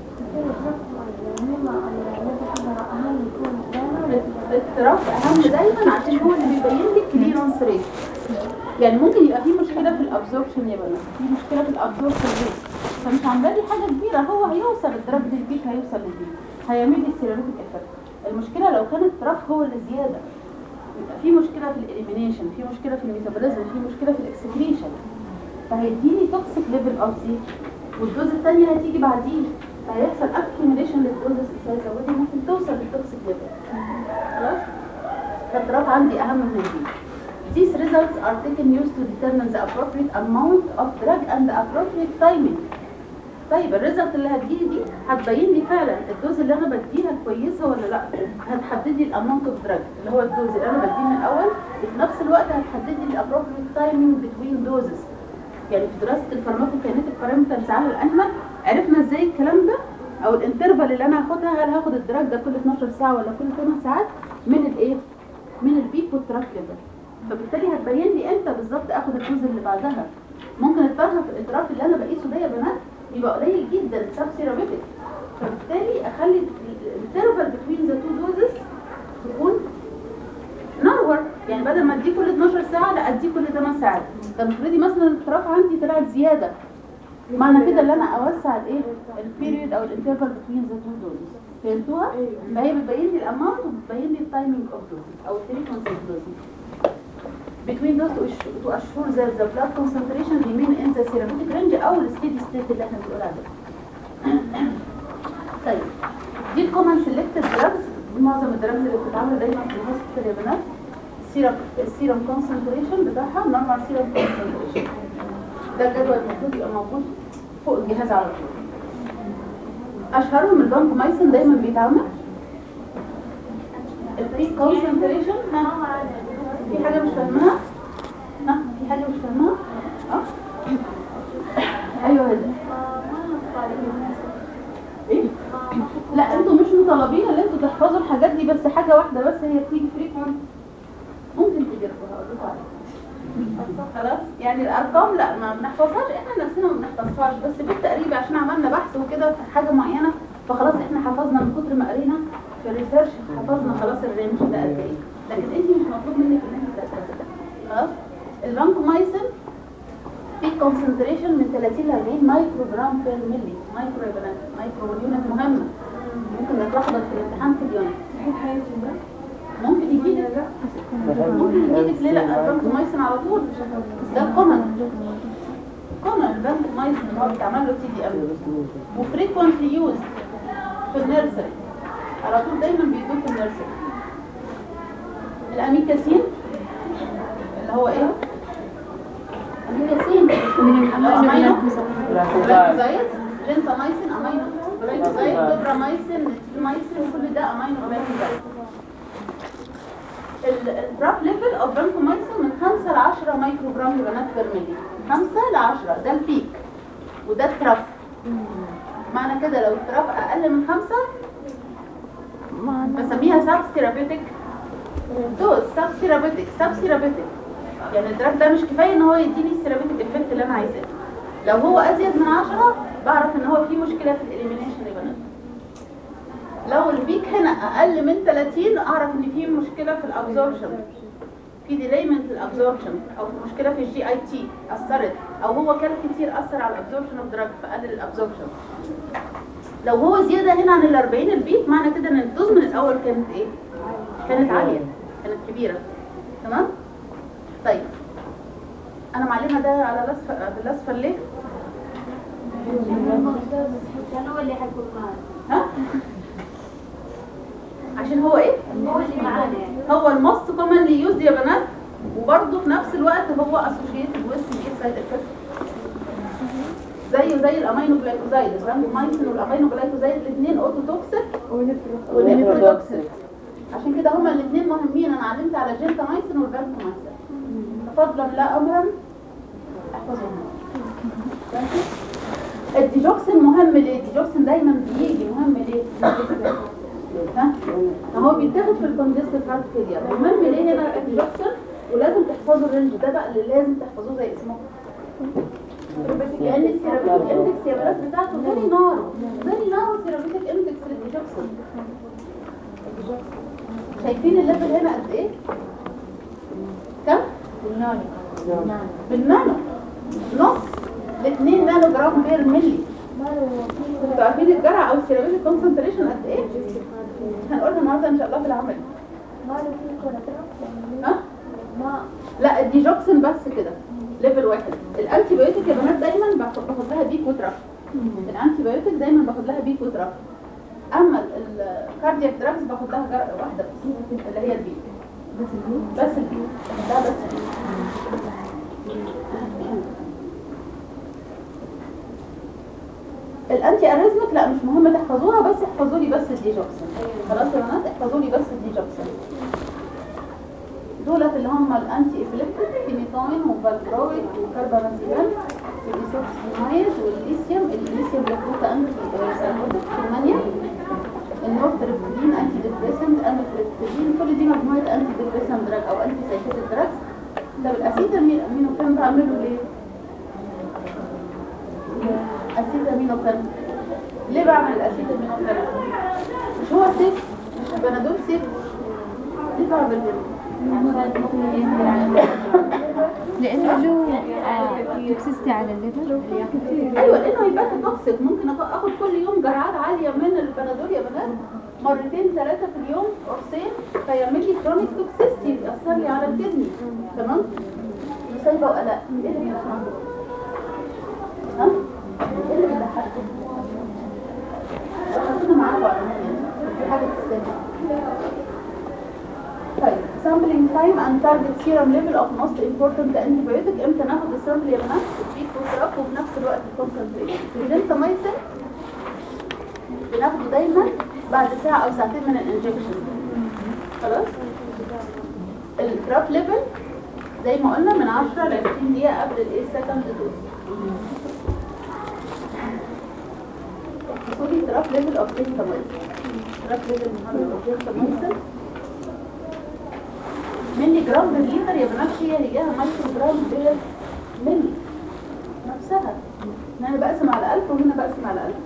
التراف اهم دايما عشان هو اللي بيبين لك كليرنس ريت. يعني ممكن يبقى في مشكله في الابزوربشن يا بنات، في مشكله في الابزوربشن ريت فمش عامله لي حاجه كبيره، هو هيوصل الدرجه للبيك هيوصل للبيك هيعمل لي سيرابيتيك افكت. المشكله لو كان التراف هو اللي زياده يبقى في مشكله في الاليمينيشن، في مشكله في الميتابوليزم، في مشكله في الاكسكريشن، فهيديني توكسيك ليفل اوف دي والدوز الثانيه هتيجي بعديه فهيحصل اكيوميليشن للدوزز الثالثه ودي ممكن توصل للتوكسيك ليفل. خلاص فالتراف عندي اهم من دي. These results are taken used to determine the appropriate amount of drug and the appropriate timing. طيب الريزلت اللي هتجيلي دي هتبين لي فعلا الدوز اللي انا بديها كويسه ولا لا. هتحدد لي الاماونت اوف دراج اللي هو الدوز اللي انا بديه من الاول، وفي نفس الوقت هتحدد لي الابروبريت تايمينج بتوين دوزز. يعني في دراسه الفارماكوكاينيتيك بارامترز على الانيمال عرفنا ازاي الكلام ده، او الانترفال اللي انا هاخدها، هل هاخد الدراج ده كل اتناشر ساعه ولا كل ثمان ساعات من الايه؟ من البيك والتراك ليفل. فبالتالي هتبين لي امتى بالظبط اخد الدوز اللي بعدها. ممكن الطرف الاتراف اللي انا بقيسه ده يا بنات يبقى قليل جدا سب سيرابيتك، فبالتالي اخلي الانترفال بتوين ذا تو دوزز تكون نارور. يعني بدل ما اديه كل اتناشر ساعه لا اديه كل ثمان ساعات. طب افرضي مثلا الاتراف عندي طلعت زياده، معنى كده ان انا اوسع الايه البيريود او الانترفال بتوين ذا تو دوزز. فهمتوها؟ فهي بتبين لي الاماونت وبتبين لي التايمينج اوف دوزز او الفريكونسي اوف دوزز. Between those to assure, to assure that the blood concentration remain in the therapeutic range أو ال steady state اللي احنا بنقول عليه. طيب دي الكومن سيلكتد دراجز، معظم الدراجز اللي بتتعمل دايما في الهوسبيتال يا بنات. السيرم السيرم كونسنتريشن بتاعها نورمال سيرم كونسنتريشن. ده الجدول المفروض يبقى موجود فوق الجهاز على طول. أشهرهم البانكومايسين دايما بيتعمل. البري كونسنتريشن ها في حاجة مش فاهمها؟ ها في حاجة مش فاهمها؟ اه ايوه هذا ايه؟ لا انتوا مش مطالبين ان انتوا تحفظوا الحاجات دي، بس حاجة واحدة بس هي بتيجي فريكوينت ممكن تجربوها اقول لكم عليها. خلاص؟ يعني الارقام لا ما بنحفظهاش، احنا نفسنا ما بنحفظهاش، بس بالتقريب عشان عملنا بحث وكده في حاجة معينة فخلاص احنا حفظنا من كتر ما قرينا في الريسيرش، حفظنا خلاص الرينج ده قد ايه. لكن انت مش مطلوب منك ان انت تحفظي. خلاص؟ البانكومايسين في كونسنتريشن من ثلاثين ل أربعين مايكرو جرام بير ملي. مايكرو يا بنات، مايكرو يونت مهمه، ممكن نتلخبط في الامتحان في اليونت. ممكن يجي لك ممكن يجي لك ليه لا البانكومايسين على طول. ده كومن كومن البانكومايسين اللي هو بيتعمل له تي دي ام وفريكوينتلي يوز في النيرسري، على طول دايما بيدوه في النيرسري. الاميكاسين اللي هو ايه؟ اميكاسين امينو جلايكوزايد، جنتامايسين امينو جلايكوزايد، دوبرامايسين، نيترومايسين، كل ده امينو جلايكوزايد. الدراف ليفل اوف بانكومايسين من خمسة ل عشرة مايكرو جرام بنات بير ملي. خمسة ل عشرة ده البيك وده التراف. معنى كده لو التراف اقل من خمسة بسميها سب ثيرابيوتيك دوز. سب ثيرابيوتيك سب ثيرابيوتيك يعني الدراج ده مش كفايه ان هو يديني الثيرابيوتيك افكت اللي انا عايزاه. لو هو ازيد من عشرة بعرف ان هو في مشكله في الاليمينيشن يا بنات. لو البيك هنا اقل من ثلاثين اعرف ان في مشكله في الابزوربشن، في ديليمنت في الابزوربشن، او في مشكله في الجي اي تي اثرت، او هو كان كتير اثر على الابزوربشن اوف دراج فقلل الابزوربشن. لو هو زياده هنا عن ال أربعين البيك معنى كده ان الدوز من الاول كانت ايه؟ كانت عاليه، كانت كبيره. تمام؟ طيب انا معلمه ده على الاسفل بالاسفل ليه؟ عشان هو اللي هيكون ها؟ عشان هو ايه؟ هو اللي معانا يعني. هو الموست كومنلي يوزد يا بنات، وبرده في نفس الوقت هو اسوشيتد ويز سي سايد افكت زيه زي الامينو جلايكوزايد. البانكومايسين والامينو جلايكوزايد الاثنين اوتو توكسيك ونيفروتوكسيك، عشان كده هما الاثنين مهمين. انا علمت على جنتامايسين والبانكومايسين، فضلا لا امرا احفظهم. الديجوكسين مهم ليه؟ الديجوكسين دايما بيجي مهم ليه؟ ها؟ هو بيتاخد في الكونجستيف هارت فيلير. المهم ليه هنا الديجوكسين؟ ولازم تحفظوا الرينج ده بقى اللي لازم تحفظوه زي اسمه. لان الثيرابيوتيك اندكس يا بنات بتاعته فيري نارو فيري نارو ثيرابيوتيك اندكس للديجوكسين. شايفين الليفل هنا قد ايه؟ كم؟ بالنانو بالنانو نص ل اتنين نانو جرام بير ملي. انتوا عارفين الجرعه او الثيرابيوتيك كونسنتريشن قد ايه؟ هنقولها النهارده ان شاء الله في العمل. ها؟ لا الديجوكسين بس كده ليفل واحد. الانتي بايوتيك يا بنات دايما باخد لها بيك وترف. الانتي بايوتيك دايما باخد لها بيك وترف. اما الكاردياك دراجز باخد لها جرعه واحده بس اللي هي البيك. بس البيك بس البيك ده بس البيك. الانتي اريزمك لا مش مهم تحفظوها، بس احفظوا لي بس الديجوكسين. خلاص يا بنات احفظوا لي بس الديجوكسين. دولت اللي هم الانتي ابليبتيك، فينيتوين وفالبرويد وكاربامازيبين والديسوكسينايد والليثيوم. الليثيوم لابوتا انتي سايكوتيك ثمانية. النورتريبتين انتي ديبريسنت، اميتريبتين، كل دي مجموعه انتي ديبريسنت دراج او انتي سايكوتيك دراج. طب الاسيتامينوفين بعمله ليه؟ اسيتامينوفين ليه بعمل الاسيتامينوفين؟ مش هو سيف؟ مش البنادول سيف؟ ليه بعمل كده؟ لانه له توكسيستي على الليفر. ايوه لانه هيبقى توكسيك. ممكن اخد كل يوم جرعات عاليه من البنادول يا بنات، مرتين ثلاثه في اليوم قرصين، فيعمل لي كرونيك توكسيستي، ياثر لي على الكدني. تمام؟ مصيبه وقلق. ايه اللي بيحصل؟ ها؟ ايه اللي بيضحككم؟ حطينا معاكم على دي حاجه تستاهل. طيب sampling time and target serum level of most important antibiotic. امتى ناخد السامبل يا بنات؟ البيك والسراف وفي نفس الوقت الكونسنتريشن. الجنتاميسين بناخده دايما بعد ساعه او ساعتين من الانجكشن. خلاص؟ التراف ليفل زي ما قلنا من عشرة ل عشرين دقيقه قبل الايه سكند دوز. سوري تراف ليفل اوف جنتاميسين. تراف ليفل اوف جنتاميسين ملي جرام بالليتر يا بنات، هي هيها مايكرو جرام بالملي نفسها. انا بقسم على ألف وهنا بقسم على ألف.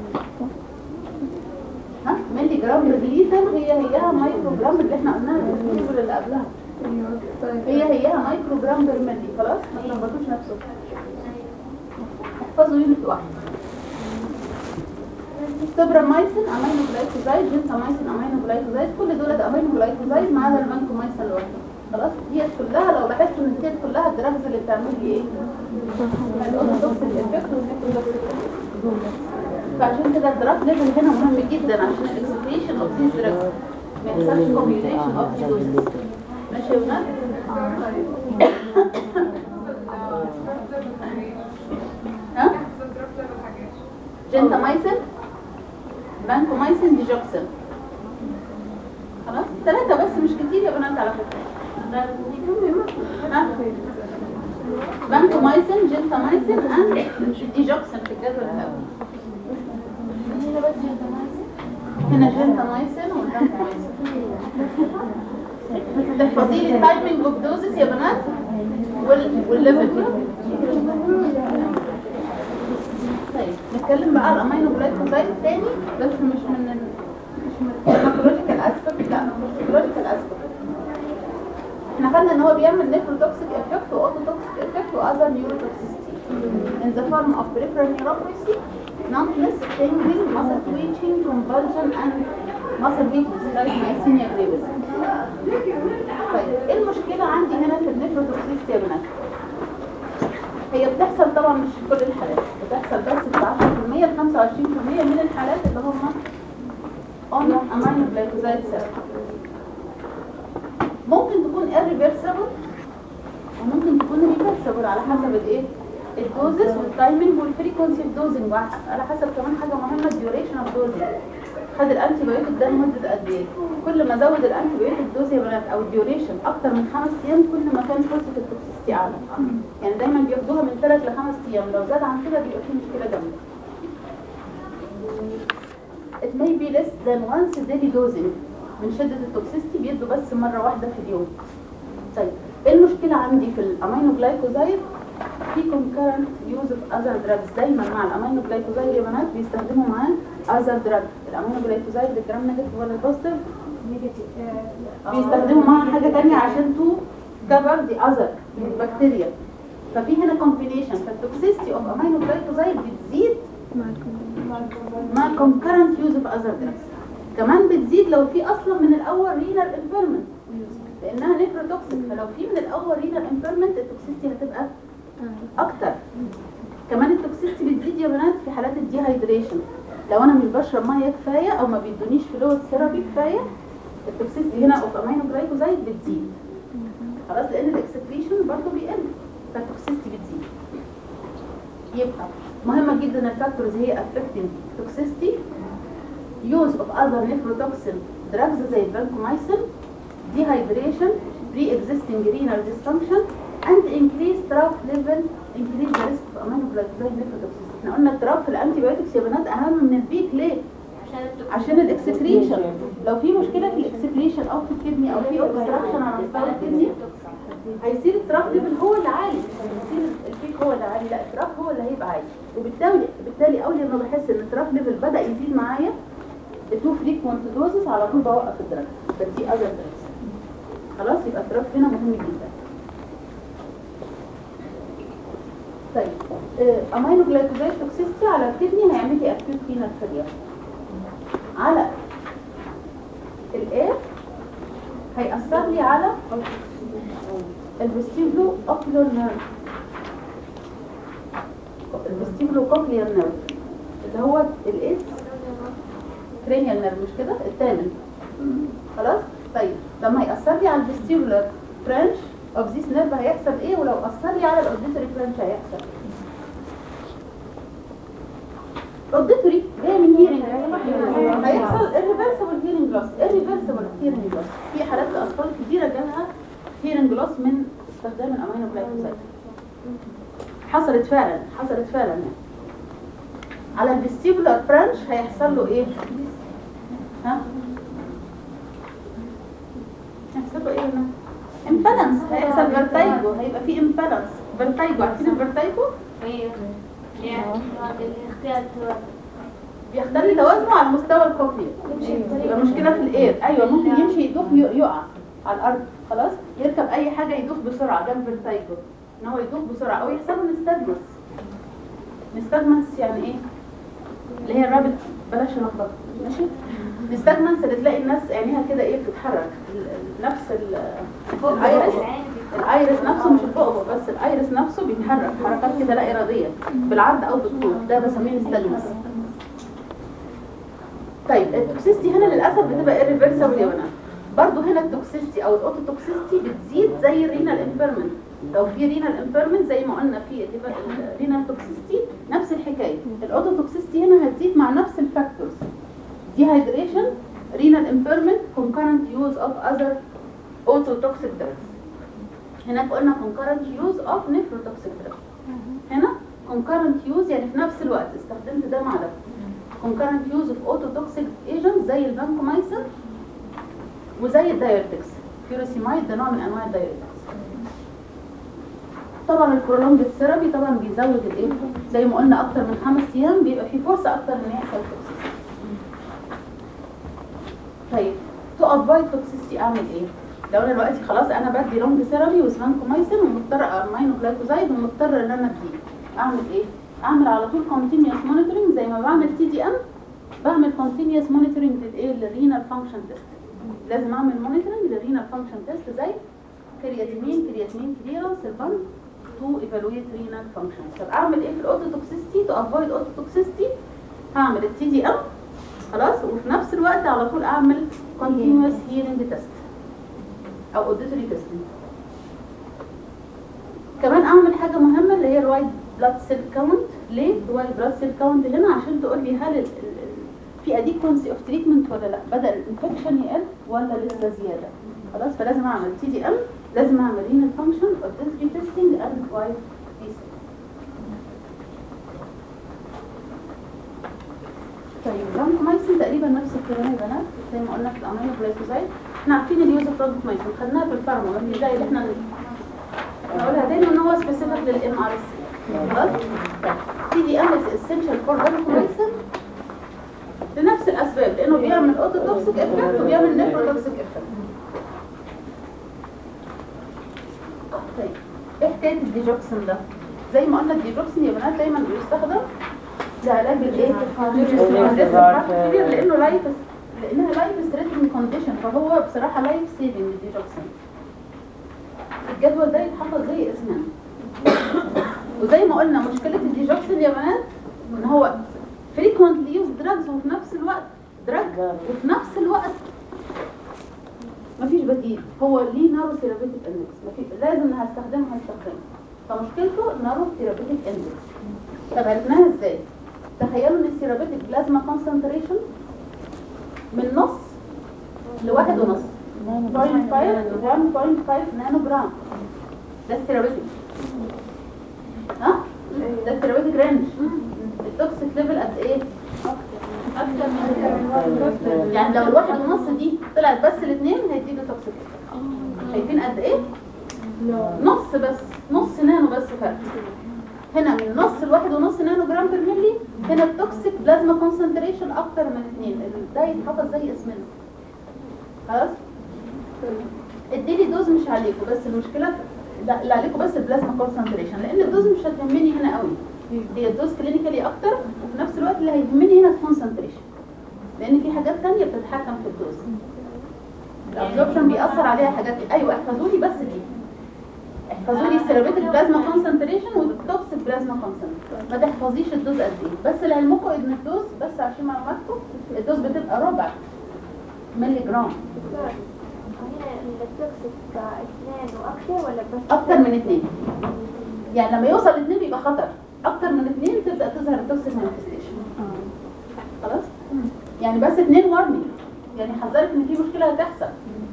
ها ملي جرام بالليتر هي هيها مايكرو جرام اللي احنا قلناها في الفيديو اللي قبلها. هي هيها مايكرو جرام بالملي. خلاص ما تلخبطوش نفسكم، احفظوا يونت واحد. ستوبرامايسين امينو جلايكوزايد، جنتامايسين امينو جلايكوزايد، كل دول امينو جلايكوزايد ما عدا المانكومايسين لوحده. خلاص دي كلها لو لاحظتوا ان دي كلها الدراجز اللي بتعمل لي ايه؟ الاوتوكسيك افكت والنيكروتوكسيك افكت. فعشان كده الدراج ليفل هنا مهم جدا عشان الاكسبريشن اوف ذيس دراجز ما يحصلش كوميونيكيشن اوف ذيس دوزز. ماشي يا بنات؟ ها؟ جنتامايسين، بانكومايسين، ديجوكسين. خلاص ثلاثة بس مش كتير يا بنات على فكرة. بانكومايسين، جنتامايسين اند ديجوكسين في الجدول الاول. هنا بس جنتامايسين، هنا جنتامايسين والبانكومايسين. تحفظي لي التايمينج اوف دوزز يا بنات والليفل. طيب نتكلم بقى على الامينو جلايكوزايد تاني، بس مش من مش من الفارماكولوجيكال اسبكت، لا من الفارماكولوجيكال اسبكت. احنا خدنا ان هو بيعمل نيفروتوكسيك افكت واوتوتوكسيك افكت واذر نيوروتوكسيستي in the form of peripheral neuropathy, numbness, tingling, muscle twitching, convulsion and muscle weakness like myasthenia gravis. طيب ايه المشكلة عندي هنا في النيفروتوكسيستي يا بنات؟ هي بتحصل طبعا مش في كل الحالات، بتحصل بس في عشرة بالمية ل خمسة وعشرين بالمية من الحالات اللي هم on amino glycoside therapy. ممكن تكون irreversible وممكن تكون reversible على حسب الايه؟ الدوزز والتايمينج والفريكونسي اوف دوزنج، على حسب كمان حاجه مهمه الديوريشن اوف دوزنج. خد الانتي بايوتيك ده لمده قد ايه؟ كل ما زود الانتي بايوتيك دوز يا بنات او الديوريشن اكتر من خمس ايام كل ما كان فرصه التوكسيستي اعلى. يعني دايما بياخدوها من ثلاث لخمس ايام، لو زاد عن كده بيبقى في مشكله جامده. It may be less than once daily dosing. من شده التوكسيستي بيدوا بس مره واحده في اليوم. طيب ايه المشكله عندي في الامينو جلايكوزايد؟ في concurrent use of other drugs. دايما مع الامينو جلايكوزايد يا بنات بيستخدموا معاه other drug. الامينو جلايكوزايد الجرام نيجاتيف ولا البوزيتيف؟ نيجاتيف. بيستخدموا معاه حاجه ثانيه عشان تو كفر دي other بكتيريا. ففي هنا combination، فالتوكسيستي اوف امينو جلايكوزايد بتزيد مع concurrent use of other drugs. كمان بتزيد لو في اصلا من الاول renal impairment لانها نيفروتوكسيك، فلو في من الاول renal impairment التوكسيستي هتبقى اكتر. كمان التوكسيستي بتزيد يا بنات في حالات الديهايدريشن، لو انا مش بشرب ميه كفايه او ما بيدونيش فلويد ثيرابي كفايه التوكسيستي هنا اوف امينو جلايكوزايد بتزيد. خلاص لان الاكسكريشن برضه بيقل فالتوكسيستي بتزيد. يبقى مهمه جدا الفاكتورز هي affecting toxicity، use of other nephrotoxin drugs زي الفانكومايسين، dehydration، pre-existing renal dysfunction and increased trough level increase the risk of aminoglycoside nephrotoxicity. احنا قلنا التراف في الانتيبيوتكس يا بنات اهم من البيك. ليه؟ عشان الاكسكريشن. لو في مشكله في الاكسكريشن او في الكدني او في اوبستراكشن على مستوى الكدني هيصير التراف ليفل هو اللي عالي، هيصير البيك هو اللي عالي، لا التراف هو اللي هيبقى عالي. وبالتالي بالتالي اول لما بحس ان التراف ليفل بدا يزيد معايا تو فريكوينت دوزز على طول بوقف الدرج، بدي اذر دراجز. خلاص يبقى التراف هنا مهم جدا. طيب امينو جلايكوزايد توكسيستي على الكدني هيعمل لي اكيوت رينال فيلير. على الاير هيأثر لي على الفيستيبولو اوكيولار نيرف، الفيستيبولو كوكليار نيرف اللي هو الاس كرينيال نيرف، مش كده؟ الثامن. خلاص. طيب لما هيأثر لي على الفيستيبولار برانش اوف ذيس نيرف هيحصل ايه؟ ولو أثر لي على الاوديتوري برانش هيحصل الاوديتوري جاي من هيرنج، هيحصل irreversible hearing loss. irreversible hearing loss في حالات الاطفال كتيره جالها hearing loss من استخدام الامينو جلايكوزايد. حصلت فعلا حصلت فعلا يعني. على الفيستيبولار برانش هيحصل له ايه؟ ها؟ هيحصل له ايه هنا؟ امبالانس، هيحصل فيرتايجو، هيبقى في امبالانس. فيرتايجو، عارفين الفيرتايجو؟ ايوه يعني الاختيار بيختلي توازنه على المستوى الكوكلي، يبقى مشكله في الاير. ايوه ممكن يمشي يدوخ يقع على الارض، خلاص يركب اي حاجه يدوخ بسرعه، ده الفيرتايجو، ان هو يدوخ بسرعه او يحصل له نستجمس. نستجمس يعني ايه؟ اللي هي الرابط، بلاش نخبط ماشي. نستجمس اللي تلاقي الناس عينيها كده ايه بتتحرك، نفس الايرس، الايرس نفسه مش البؤبؤ بس، الايرس نفسه بيتحرك حركات كده لا اراديه بالعرض او بالطول، ده بسميه نستجمس. طيب التوكسيستي هنا للاسف بتبقى irreversible يا بنات. برضه هنا التوكسيستي او الاوتوتوكسيستي بتزيد زي الرينال امبيرمنت. لو في رينال امبيرمنت زي ما قلنا في الرينال توكسيستي نفس الحكايه، الاوتوتوكسيستي هنا هتزيد مع نفس الفاكتورز، dehydration، renal impairment، concurrent use of other ototoxic drugs. هناك قلنا concurrent use of nephrotoxic drugs. هنا concurrent use يعني في نفس الوقت استخدمت ده مع ده. concurrent use of ototoxic agents زي الفانكومايسين وزي الدايوريتكس. فيروسيمايد ده نوع من انواع الدايوريتكس. طبعا البرولونجد ثيرابي طبعا بيزود الايه؟ زي ما قلنا اكتر من خمس ايام بيبقى في فرصه اكتر ان يحصل توكسيستي. طيب تو افايد توكسيستي اعمل ايه؟ لو انا دلوقتي خلاص انا بدي لونج ثيرابي وفانكومايسين ومضطر امينو جلايكوزايد ومضطر ان انا اديه، اعمل ايه؟ اعمل على طول كونتينيوس مونيتورنج زي ما بعمل تي دي ام، بعمل كونتينيوس مونيتورنج للايه؟ للرينال فانكشن تيست. لازم اعمل مونيتورنج للرينال فانكشن تيست زي كرياتينين، كرياتينين كليرنس، البن تو ايفالويت رينال فانكشن. طب اعمل ايه في الاوتوتوكسيستي؟ تو افايد اوتوتوكسيستي هعمل التي دي ام خلاص، وفي نفس الوقت على طول اعمل continuous hearing test او auditory testing. كمان اعمل حاجه مهمه اللي هي الوايت بلاد سيل كاونت. ليه الوايت بلاد سيل كاونت هنا؟ عشان تقول لي هل ال ال في اديكونسي اوف تريتمنت ولا لا، بدا الانفكشن يقل ولا لسه زياده. خلاص فلازم اعمل تي دي ام، لازم اعمل رينال فانكشن auditory testing and وايت بي سي. طيب الفانكومايسين تقريبا نفس الكلام يا بنات زي ما قلنا في الامينو جلايكوزايد. احنا عارفين اليوز اوف فانكومايسين خدناها في الفارما، مش زي اللي احنا نقولها تاني ان هو سبيسيفيك للام ار اس. خلاص تي دي ام از اسينشال فور فانكومايسين لنفس الاسباب، لانه بيعمل اوتوتوكسيك افكت وبيعمل نيفروتوكسيك افكت. طيب ايه حكايه الديجوكسين ده؟ زي ما قلنا الديجوكسين يا بنات دايما بيستخدم لعلاج الايه؟ لانه لايف لانها لايف ثريتنج كونديشن، فهو بصراحه لايف سيفنج الديجوكسين. الجدول ده يتحفظ زي اسمه. وزي ما قلنا مشكله الديجوكسين يا بنات ان هو frequently used drugs وفي نفس الوقت drug وفي نفس الوقت مفيش بديل. هو ليه نارو ثيرابيوتيك اندكس، لازم هستخدمه هستخدمه فمشكلته نارو ثيرابيوتيك اندكس. طب عرفناها ازاي؟ تخيلوا ان السيرابيتك بلازما كونسنتريشن من نص لواحد ونص واحد فاصلة خمسة نانو جرام. ده السيرابيتك. ها؟ ده السيرابيتك رينج. التوكسيك ليفل قد ايه؟ اكتر من يعني لو الواحد ونص دي طلعت بس الاثنين هيديله توكسيك. شايفين قد ايه؟ نص بس، نص نانو بس فرق. هنا من نص لواحد ونص نانو جرام بر ملي، هنا التوكسيك بلازما كونسنتريشن اكتر من اثنين. ده يتحفظ زي اسمنا. خلاص؟ اديلي دوز مش عليكم، بس المشكله لا اللي عليكم بس البلازما كونسنتريشن، لان الدوز مش هتهمني هنا قوي. هي الدوز كلينيكالي اكتر، وفي نفس الوقت اللي هيهمني هنا الكونسنتريشن، لان في حاجات ثانيه بتتحكم في الدوز. الابزوربشن بيأثر عليها حاجات. ايوه احفظوا لي بس دي، احفظوا لي السيرابيتك بلازما كونسنتريشن والتوكسيك بلازما كونسنتريشن. ما تحفظيش الدوز قد ايه، بس لعلمكم ان الدوز بس عشان معلوماتكم الدوز بتبقى ربع ملي جرام. هنا التوكسيك اثنين واكثر ولا بس؟ اكتر من اثنين. يعني لما يوصل اثنين بيبقى خطر، اكتر من اثنين تبدا تظهر التوكسيك مانيفستيشن. خلاص؟ يعني بس اثنين ورمي، يعني حذرك ان في مشكله هتحصل.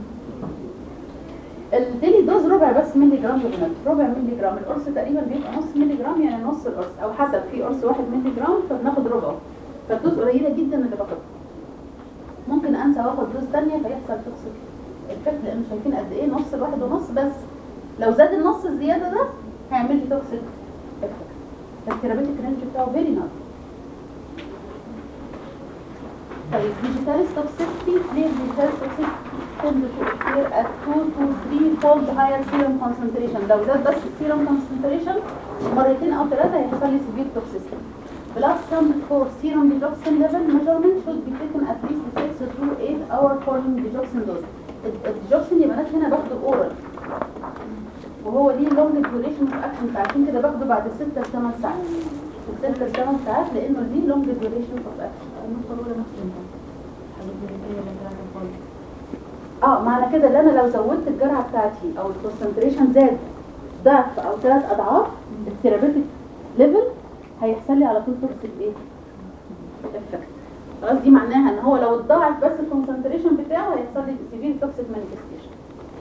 الديلي دوز ربع بس ملي جرام بالنت، ربع ملي جرام. القرص تقريبا بيبقى نص ملي جرام، يعني نص القرص، او حسب في قرص واحد ملي جرام فبناخد ربعه، فالدوز قليله جدا اللي باخدها. ممكن انسى واخد دوز ثانيه فيحصل توكسيك افكت، لان شايفين قد ايه نص الواحد ونص بس. لو زاد النص الزياده ده هيعمل لي توكسيك افكت. الثيرابيتك رينج بتاعه فيري نارو. طيب ديجيتاليس توكسيستي، ليه ديجيتاليس توكسيستي tend to occur at two to three fold higher serum concentration. لو زاد بس السيرم concentration مرتين او ثلاثه هيحصل لي severe toxicity. Blood sample for serum digoxin level measurement should be taken at least six to eight hours following digoxin dose. الديجوكسين يا بنات هنا باخده اورال، وهو ليه لونج ديوريشن اوف اكشن، فعشان كده باخده بعد ستة ل ثمانية ساعات. ستة ل ثمانية ساعات لانه ليه لونج ديوريشن اوف اكشن. اه معنى كده ان انا لو زودت الجرعه بتاعتي او الكونسنتريشن زاد ضعف او ثلاث اضعاف الثيرابيتك ليفل هيحصل لي على طول توكسيك ايه؟ افكت. خلاص دي معناها ان هو لو اتضاعف بس الكونسنتريشن بتاعه هيحصل لي سيفير توكسيك مانيفستيشن.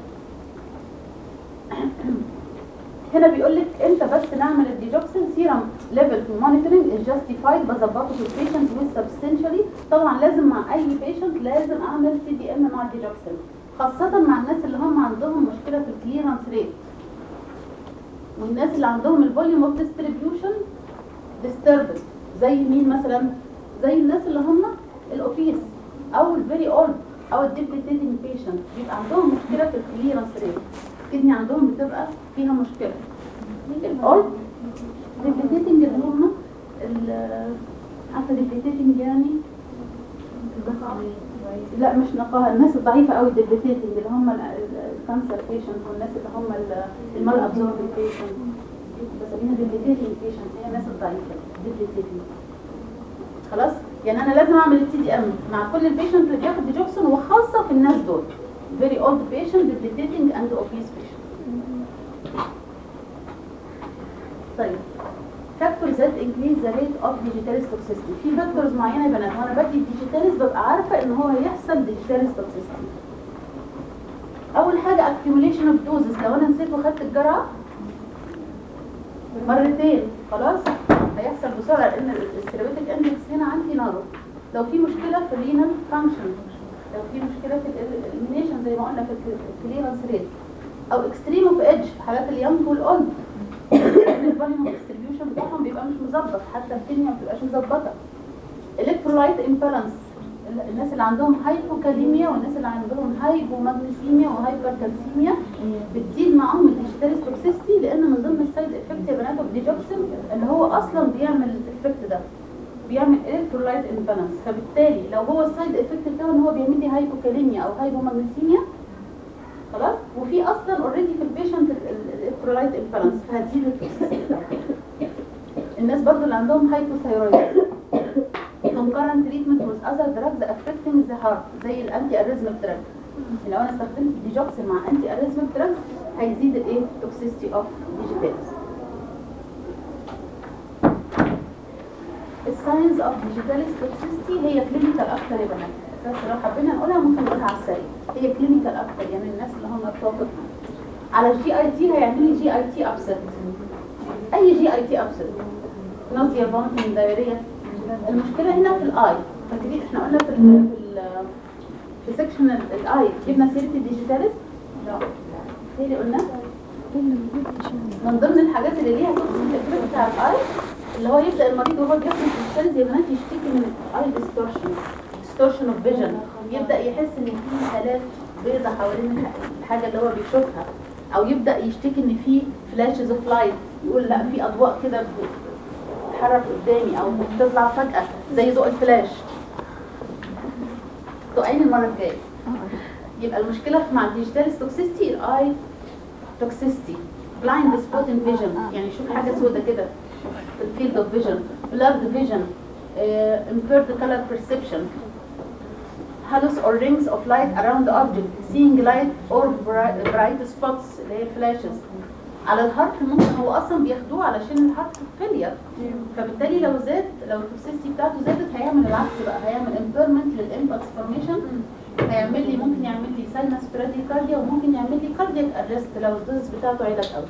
هنا بيقول لك امتى بس نعمل الديجوكسين سيرم ليفل مونيتورنج از جاستيفايد، بظبطه في البيشنت ويز سبستنشالي. طبعا لازم مع اي بيشنت لازم اعمل سي دي ام مع الديجوكسين، خاصه مع الناس اللي هم عندهم مشكله في الكليرنس ريت، والناس اللي عندهم الفوليوم اوف ديستريبيوشن ديستربد، زي مين مثلا؟ زي الناس اللي هم الاوبيس او الفيري اولد او الديبليتيتنج بيشنت، بيبقى عندهم مشكله في الكليرنس ريت، الكدني عندهم بتبقى فيها مشكله. الاولد ديبليتيتنج اللي هم عارفه ديبليتيتنج يعني لا مش نقاهه، الناس الضعيفه قوي ديبليتيتنج اللي هم الكانسر بيشنت والناس اللي هم المال ابزوربنج بيشنت، بسميها ديبليتيتنج بيشنت، هي الناس الضعيفه ديبليتيتنج. خلاص يعني انا لازم اعمل التي دي ام مع كل البيشنت اللي بياخد ديجوكسين، وخاصه في الناس دول very old patient, debilitating and obese patient. طيب factors that increase the rate of digitalis toxicity. في factors معينه يا بنات وانا بدي الديجيتاليس ببقى عارفه ان هو هيحصل ديجيتاليس toxicity. اول حاجه accumulation of doses، لو انا نسيت وخدت الجرعه مرتين خلاص هيحصل بسرعه، لان الثيرابيوتيك اندكس هنا عندي نارو. لو في مشكله في الرينال فانكشن، لو في مشكله في الاليمينيشن زي ما قلنا في الكليرنس ريت، او اكستريم اوف ايدج في حالات اليونج والاولد، الفوليوم ديستريبيوشن بتاعهم بيبقى مش مظبط، حتى الكيميا ما بتبقاش مظبطه. الكترولايت امبالانس، الناس اللي عندهم هايبوكاليميا والناس اللي عندهم هايبومagnesemia وهايبركالسيميا بتزيد معاهم الديجيتاليس توكسيستي، لان من ضمن السايد افكت يا بنات الديجوكسين اللي هو اصلا بيعمل الافكت ده، بيعمل الكترولايت امبالانس. فبالتالي لو هو السايد افكت بتاعه ان هو بيعمل لي هايبوكاليميا او هايبومagnesemia خلاص، وفي اصلا اوريدي في البيشنت الالكترولايت امبالانس، فهتزيد التوكسيستي. الناس برضو اللي عندهم هايبوثايرويد concurrent treatment with other drugs affecting the heart زي الانتي اريزميك دراج، لو انا استخدمت ديجوكسين مع انتي اريزميك دراج هيزيد الايه توكسيستي اوف ديجيتاليس. signs of digitalis toxicity هي clinical اكتر يا بنات، بس لو حبينا نقولها ممكن نقولها على السريع. هي clinical اكتر، يعني الناس اللي هم الطاقة على الجي اي تي هيعمل لي جي اي تي ابسط، اي جي اي تي ابسط، نوزيا، فوميتنج، دايريا. المشكلة هنا في الاي. فاكرين احنا قلنا في ال في ال في سكشن الاي جبنا سيرة الديجيتاليز؟ لا هي اللي قلنا من ضمن الحاجات اللي ليها توكسيك افكت بتاع الاي اللي هو يبدا المريض وهو بياخد الديجيتاليز يا بنات يشتكي من الاي ديستورشن، ديستورشن اوف فيجن، يبدا يحس ان في هالات بيضة حوالين الحاجة اللي هو بيشوفها، او يبدا يشتكي ان في فلاشز اوف لايت، يقول لا في اضواء كده بتتحرك قدامي او بتطلع فجأة زي ضوء الفلاش. ضوءين المرة الجاية. يبقى المشكلة مع الديجيتاليز توكسيستي الاي توكسيستي، بلايند سبوت ان فيجن، يعني يشوف حاجة سودة كده في الفيلد اوف فيجن، بلارد فيجن، impaired color perception, halos or rings of light around the object, seeing light or bright spots اللي هي الفلاشز. على الهارت ممكن هو اصلا بياخدوه علشان الهارت فيلير، فبالتالي لو زاد لو التوكسيستي بتاعته زادت هيعمل العكس بقى، هيعمل امبيرمنت للامبلس فورميشن، هيعمل لي ممكن يعمل لي ساينس براديكارديا، وممكن يعمل لي كاردياك ارست لو الدوز بتاعته عاليه قوي.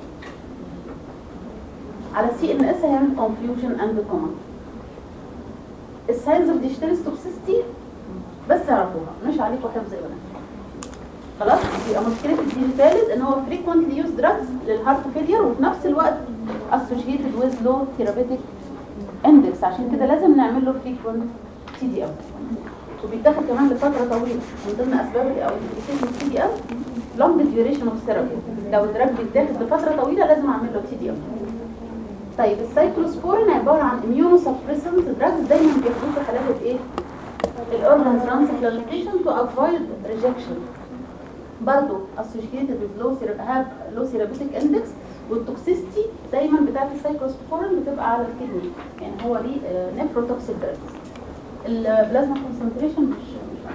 على سي ان اس هيعمل كونفيوجن اند كوما. الساينز اوف ديجيتاليز توكسيستي بس اعرفوها، مش عليكم حفظ يا بنات. خلاص؟ يبقى مشكله الديجيتاليز ان هو frequently used drugs للهارت فيلير، وفي نفس الوقت associated with low therapeutic index، عشان كده لازم نعمل له frequent تي دي ام، وبيتاخد كمان لفتره طويله. من ضمن اسباب او indication تي دي ام long duration of therapy، لو الدراج بيتاخد لفتره طويله لازم اعمل له تي دي ام. طيب السايكلوسبورين عباره عن immunosuppressant drugs، دايما بياخدوه في حالات الايه؟ الاورجان ترانسبلانتيشن تو افويد ريجكشن، برضه associated with low have low therapeutic index، والتوكسيستي دايما بتاعت السايكلوسبورين بتبقى على الكدني، يعني هو ليه نيفروتوكسيك دراجز. البلازما كونسنتريشن مش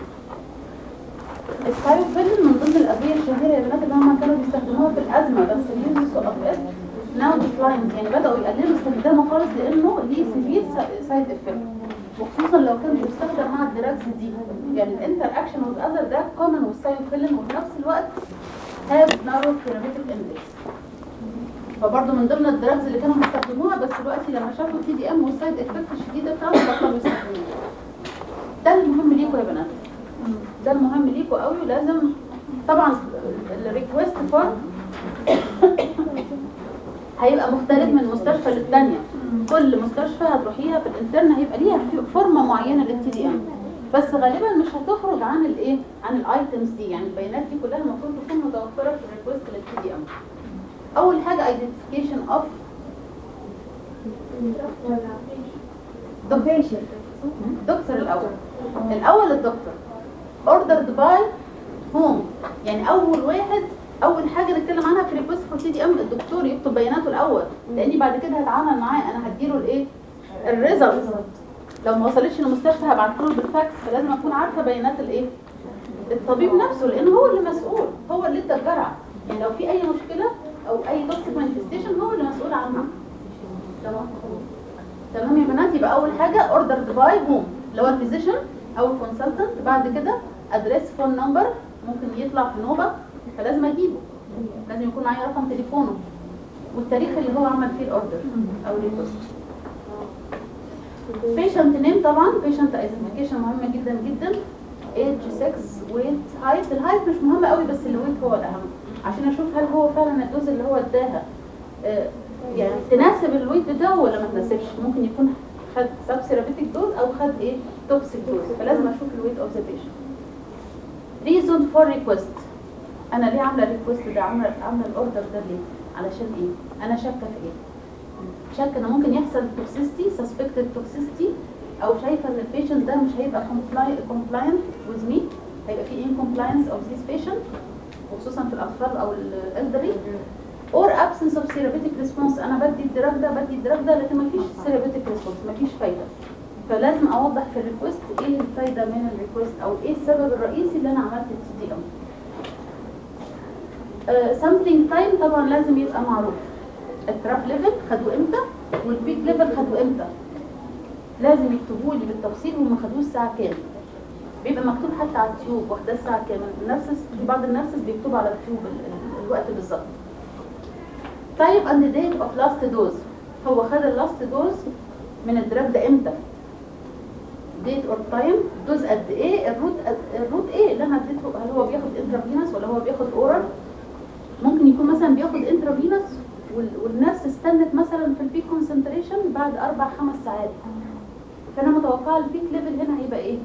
مش الثايروفيلين من ضمن الادويه الشهيره يا بنات اللي هم كانوا بيستخدموها في الازمه، بس اليوز اوف ات ناو ديكلاينز، يعني بداوا يقللوا استخدامه خالص لانه ليه سيفير سايد افكت، وخصوصا لو كان بيستخدم مع الدراجز دي، يعني الانتر اكشن وذ اذر دراج كومن والثايروفيلين، وفي نفس الوقت هاف نارو ثيرابيوتيك اندكس. فبرضه من ضمن الدراجز اللي كانوا بيستخدموها، بس دلوقتي لما شافوا التي دي ام والسايد افكت الشديده بتاعته بطلوا يستخدموها. ده المهم ليكم يا بنات، ده المهم ليكم قوي، ولازم طبعا الريكوست فور هيبقى مختلف من مستشفى للثانيه، كل مستشفى هتروحيها في الانترن هيبقى ليها فورمه معينه للتي دي ام، بس غالبا مش هتخرج عن الايه؟ عن الايتمز دي، يعني البيانات دي كلها المفروض تكون متوفره في الريكوست للتي دي ام. اول حاجه identification of دكتور دكتور الاول الاول الدكتور ordered by whom، يعني اول واحد اول حاجه نتكلم عنها في ريكوست فور تي دي ام الدكتور يكتب بياناته الاول، لاني بعد كده هتعامل معاه، انا هديله الايه؟ الريزلت. لو ما وصلتش للمستشفى هبعت له بالفاكس، فلازم اكون عارفه بيانات الايه؟ الطبيب نفسه، لانه هو اللي مسؤول، هو اللي ادى الجرعه، يعني لو في اي مشكله او اي توكسيك مانيفستيشن هو اللي مسؤول عنها. تمام تمام يا بنات. يبقى اول حاجه اوردرد باي هوم اللي هو الفيزيشن او الكونسلتنت، بعد كده ادريس فون نمبر ممكن يطلع في نوبه فلازم اجيبه، لازم يكون معايا رقم تليفونه والتاريخ اللي هو عمل فيه الاوردر او الريكوست. بيشنت نيم طبعا، بيشنت ايدنتيفيكيشن مهمه جدا جدا، ايج، سكس، ويت، هايت. الهايت مش مهم قوي بس الويت هو الاهم، عشان اشوف هل هو فعلا الدوز اللي هو اداها آه يعني تناسب الويت بتاعه ولا ما تناسبش. ممكن يكون خد سب ثيرابيوتيك دوز او خد ايه؟ توكسيك دوز، فلازم اشوف الويت اوف ذا بيشنت. ريزون فور ريكوست، انا ليه عامله الريكوست ده، عامله عامله الاوردر ده ليه؟ علشان ايه؟ انا شاكه في ايه؟ شاكه ان ممكن يحصل توكسيستي، سسبكتد توكسيستي، او شايفه ان البيشنت ده مش هيبقى كومبلاينت ويز مي، هيبقى في انكومبلاينس اوف ذيس بيشنت، وخصوصا في الاطفال او الالدري، اور absence of therapeutic response. انا بدي الدراج ده بدي الدراج ده لكن مفيش therapeutic response، مفيش فايده، فلازم اوضح في الريكوست ايه الفايده من الريكوست او ايه السبب الرئيسي اللي انا عملت التي دي ام. سامبلينج تايم طبعا لازم يبقى معروف، التراف ليفل خدوه امتى والبيك ليفل خدوه امتى. لازم يكتبوا لي بالتفصيل هم خدوه الساعه كام. بيبقى مكتوب حتى على التيوب واخداه الساعه كام. النرسز في بعض النرسز بيكتبوا على التيوب ال- ال- الوقت بالظبط. طيب اند ديت اوف لاست دوز، هو خد اللاست دوز من الدراج ده امتى؟ ديت اور تايم، دوز قد ايه، الروت قد الروت ايه اللي انا اديته، هل هو بياخد انترافينوس ولا هو بياخد اورال؟ ممكن يكون مثلا بياخد انترافينوس والناس استنت مثلا في البيك كونسنتريشن بعد اربع خمس ساعات، فانا متوقعه البيك ليفل هنا هيبقى ايه؟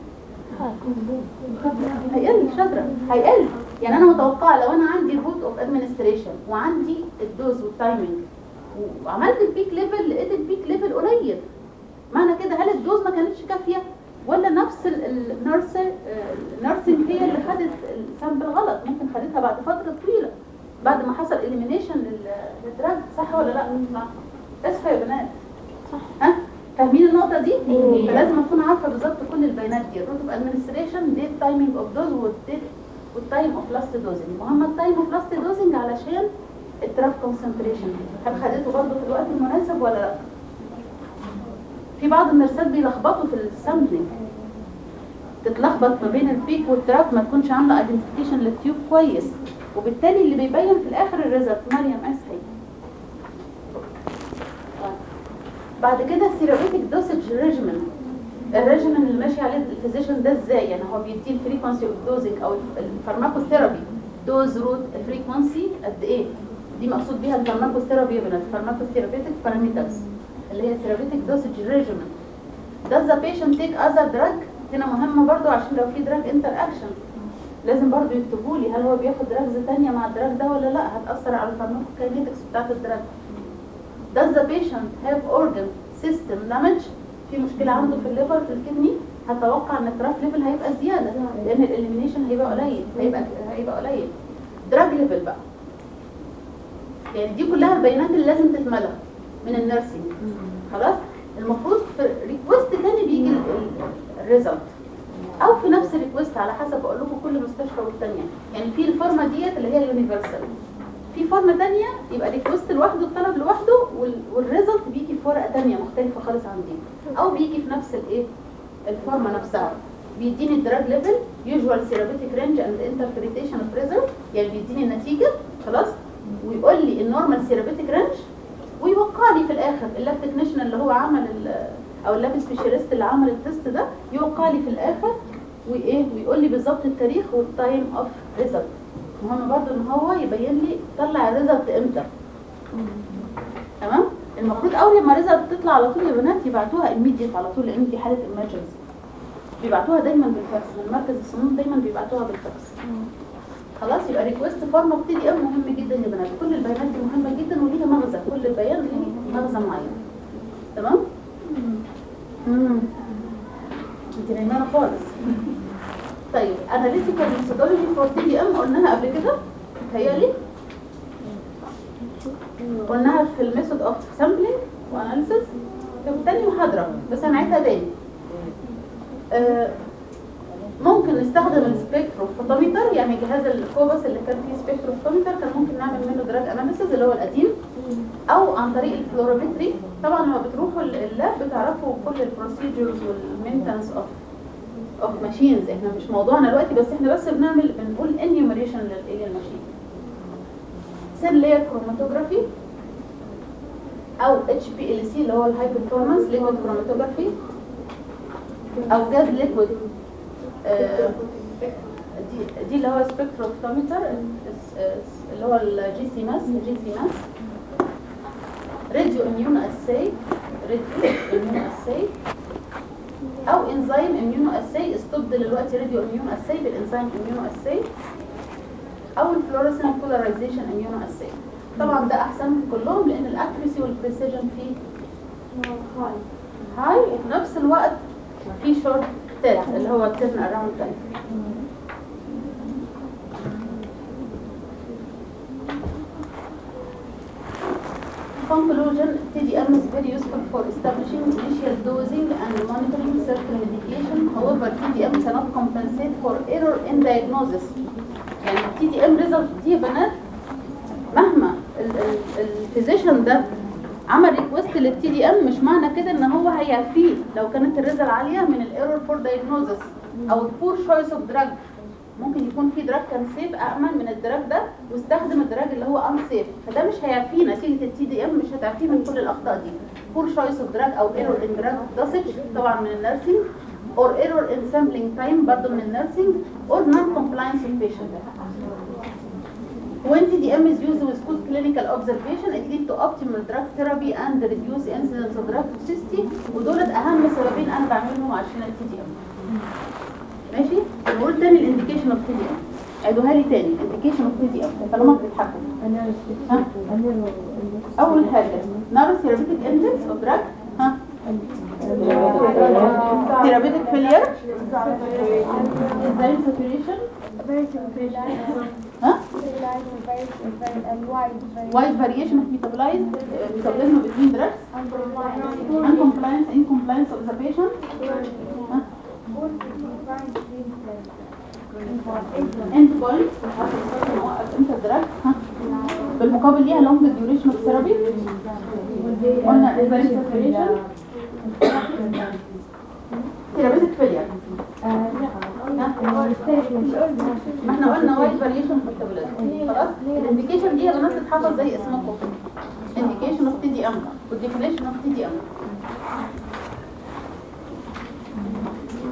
هيقل. شاطره، هيقل. يعني انا متوقعه لو انا عندي الروت اوف ادمنستريشن وعندي الدوز والتايمنج وعملت البيك ليفل لقيت البيك ليفل قليل، معنى كده هل الدوز ما كانتش كافيه ولا نفس النيرس النيرسنج هي اللي خدت السامبل غلط؟ ممكن خدتها بعد فتره طويله بعد ما حصل اليمينيشن للدراج، صح ولا لا؟ صح. اصحوا يا بنات، صح. ها فاهمين النقطه دي؟ فلازم اكون عارفه بالظبط كل البيانات دي، الروت اوف ادمنستريشن، ديت تايمينج اوف دوز، والديت والتايم اوف لاست دوزنج. مهم التايم اوف لاست دوزنج علشان التراف كونسنتريشن هل خدته برضه في الوقت المناسب ولا لا؟ في بعض النرسات بيلخبطوا في السامبلينج، تتلخبط ما بين البيك والتراف، ما تكونش عامله ايدنتيفيكيشن للتيوب كويس، وبالتالي اللي بيبين في الاخر الريزلت. مريم اسهي. بعد كده الثيرابيوتيك دوسج ريجيمن، الريجيمن اللي ماشي عليه الفيزيشن ده ازاي؟ يعني هو بيدي الفريكونسي اوف دوزنج او الفارماكوثيرابي، دوز روت فريكونسي قد ايه؟ دي مقصود بيها الفارماكوثيرابي يا بنات، الفارماكوثيرابيوتيك بارامترز اللي هي ثيرابيوتيك دوسج ريجيمن. does the patient take other drug؟ هنا مهمه برضو عشان لو في دراج انتر اكشن لازم برضو يكتبوا لي هل هو بياخد دراجز ثانيه مع الدراج ده ولا لا، هتاثر على الفارماكوكاينيتكس بتاعت الدراج. does the patient have organ system damage؟ في مشكله عنده في الليفر في الكدني، هتوقع ان التراف ليفل هيبقى زياده لان الاليمينيشن هيبقى قليل، هيبقى هيبقى قليل. دراج ليفل بقى، يعني دي كلها البيانات اللي لازم تتملى من النيرسينج. خلاص المفروض في ريكوست تاني بيجي الريزلت او في نفس الريكوست على حسب بقول لكم كل مستشفى والثانيه. يعني في الفورمه ديت اللي هي اليونيفرسال، في فورمه ثانيه يبقى ريكوست لوحده الطلب لوحده والريزلت بيجي في ورقه ثانيه مختلفه خالص عن دي، او بيجي في نفس الايه الفورمه نفسها. بيديني الدراج ليفل، يوجوال ثيرابيوتيك رينج اند انتربريتيشن اوف ريزلت، يعني بيديني النتيجه خلاص ويقول لي النورمال ثيرابيوتيك رينج، ويوقع لي في الاخر اللاب تكنيشن اللي هو عمل او اللاب سبيشاليست اللي عمل التست ده يوقع لي في الاخر وايه ويقول لي بالظبط التاريخ والتايم اوف ريزلت. مهم برضو ان هو يبين لي طلع الريزلت امتى. تمام. المفروض اول لما الريزلت تطلع على طول يا بنات يبعتوها immediate على طول، لان دي حاله emergency بيبعتوها دايما بالفاكس من مركز السموم، دايما بيبعتوها بالفاكس. خلاص يبقى ريكوست فورم اوف تي دي ام مهم جدا يا بنات، كل البيانات دي مهمه جدا وليها مغزى، كل بيان ليه مغزى معين. تمام؟ امم انت نايمانه خالص. طيب اناليتيكال ميثودولوجي فور تي دي ام قلناها قبل كده متهيألي، قلناها في الميثود اوف سامبلينج واناليسيس في تاني محاضره، بس هنعيدها تاني. آه ممكن نستخدم السبيكتروفوتومتر، يعني جهاز الكوبس اللي كان فيه سبيكتروفوتومتر كان ممكن نعمل منه دراج اناليسيس اللي هو القديم، او عن طريق الفلورومتري. طبعا لما بتروحوا اللاب بتعرفوا كل البروسيجرز والمينتنس اوف اوف ماشينز، احنا مش موضوعنا دلوقتي، بس احنا بس بنعمل بنقول انيوميريشن للالين ماشين. سيل لاير كروماتوجرافي او اتش بي ال سي اللي هو الهاي بيرفورمانس ليكويد كروماتوجرافي، او جاز ليكويد آه دي دي اللي هو سبيكتروفوتومتر اللي هو الجي سي ماس جي سي ماس راديو اميون اساي راديو اميون اساي او انزيم اميونو اساي، استبدل دلوقتي راديو اميون اساي بالانزيم اميونو اساي، او الفلوريسنت بولاريزيشن اميونو اساي. طبعا ده احسن من كلهم لان الاكيورسي والبريسيجن فيه هاي هاي وفي نفس الوقت في شورت تيرن اللي هو التيرن اراوند تايم. Conclusion, T D M is very useful for establishing initial dosing and monitoring certain medication. However, T D M cannot compensate for error in diagnosis. يعني T D M result دي يا بنات مهما الفيزيشن ده عمل ريكوست للتي دي ام مش معنى كده ان هو هيعفيه لو كانت الريزل عاليه من الايرور فور دايجنوزس او البور شويس اوف دراج. ممكن يكون في دراج كان سيف امن من الدراج ده واستخدم الدراج اللي هو ان سيف، فده مش هيعفيه نتيجه التي دي ام، مش هتعفيه من كل الاخطاء دي. بور شويس اوف دراج او ايرور ان دراج دوسج طبعا من النيرسينج، or error in sampling time برضه من النيرسينج، or non-compliance of patient. When T D M is used with good clinical observation, it leads to optimal drug therapy and reduce incidence of drug toxicity. ودولت أهم سببين أنا بعملهم عشان ال تي دي إم. ماشي؟ نقول تاني الانديكيشن اوف تي دي إم. عيدوها لي تاني الانديكيشن اوف تي دي إم طالما بتضحكوا. أول حاجة narrow therapeutic index of drug. ها؟ therapeutic failure. enzyme saturation. ها؟ wide variation of metabolized metabolism between drugs. uncompliance incompliance of the patient. ها؟ end point نوقف امتى الدراج. ها؟ بالمقابل ليها long duration of therapy. قلنا enzyme saturation. therapeutic failure. ما احنا قلنا وايد فاريشن في التابلت. خلاص الانديكيشن دي يا بنات تتحفظ زي اسمها كده. انديكيشن اوف تي دي ام والديفينيشن اوف تي دي ام.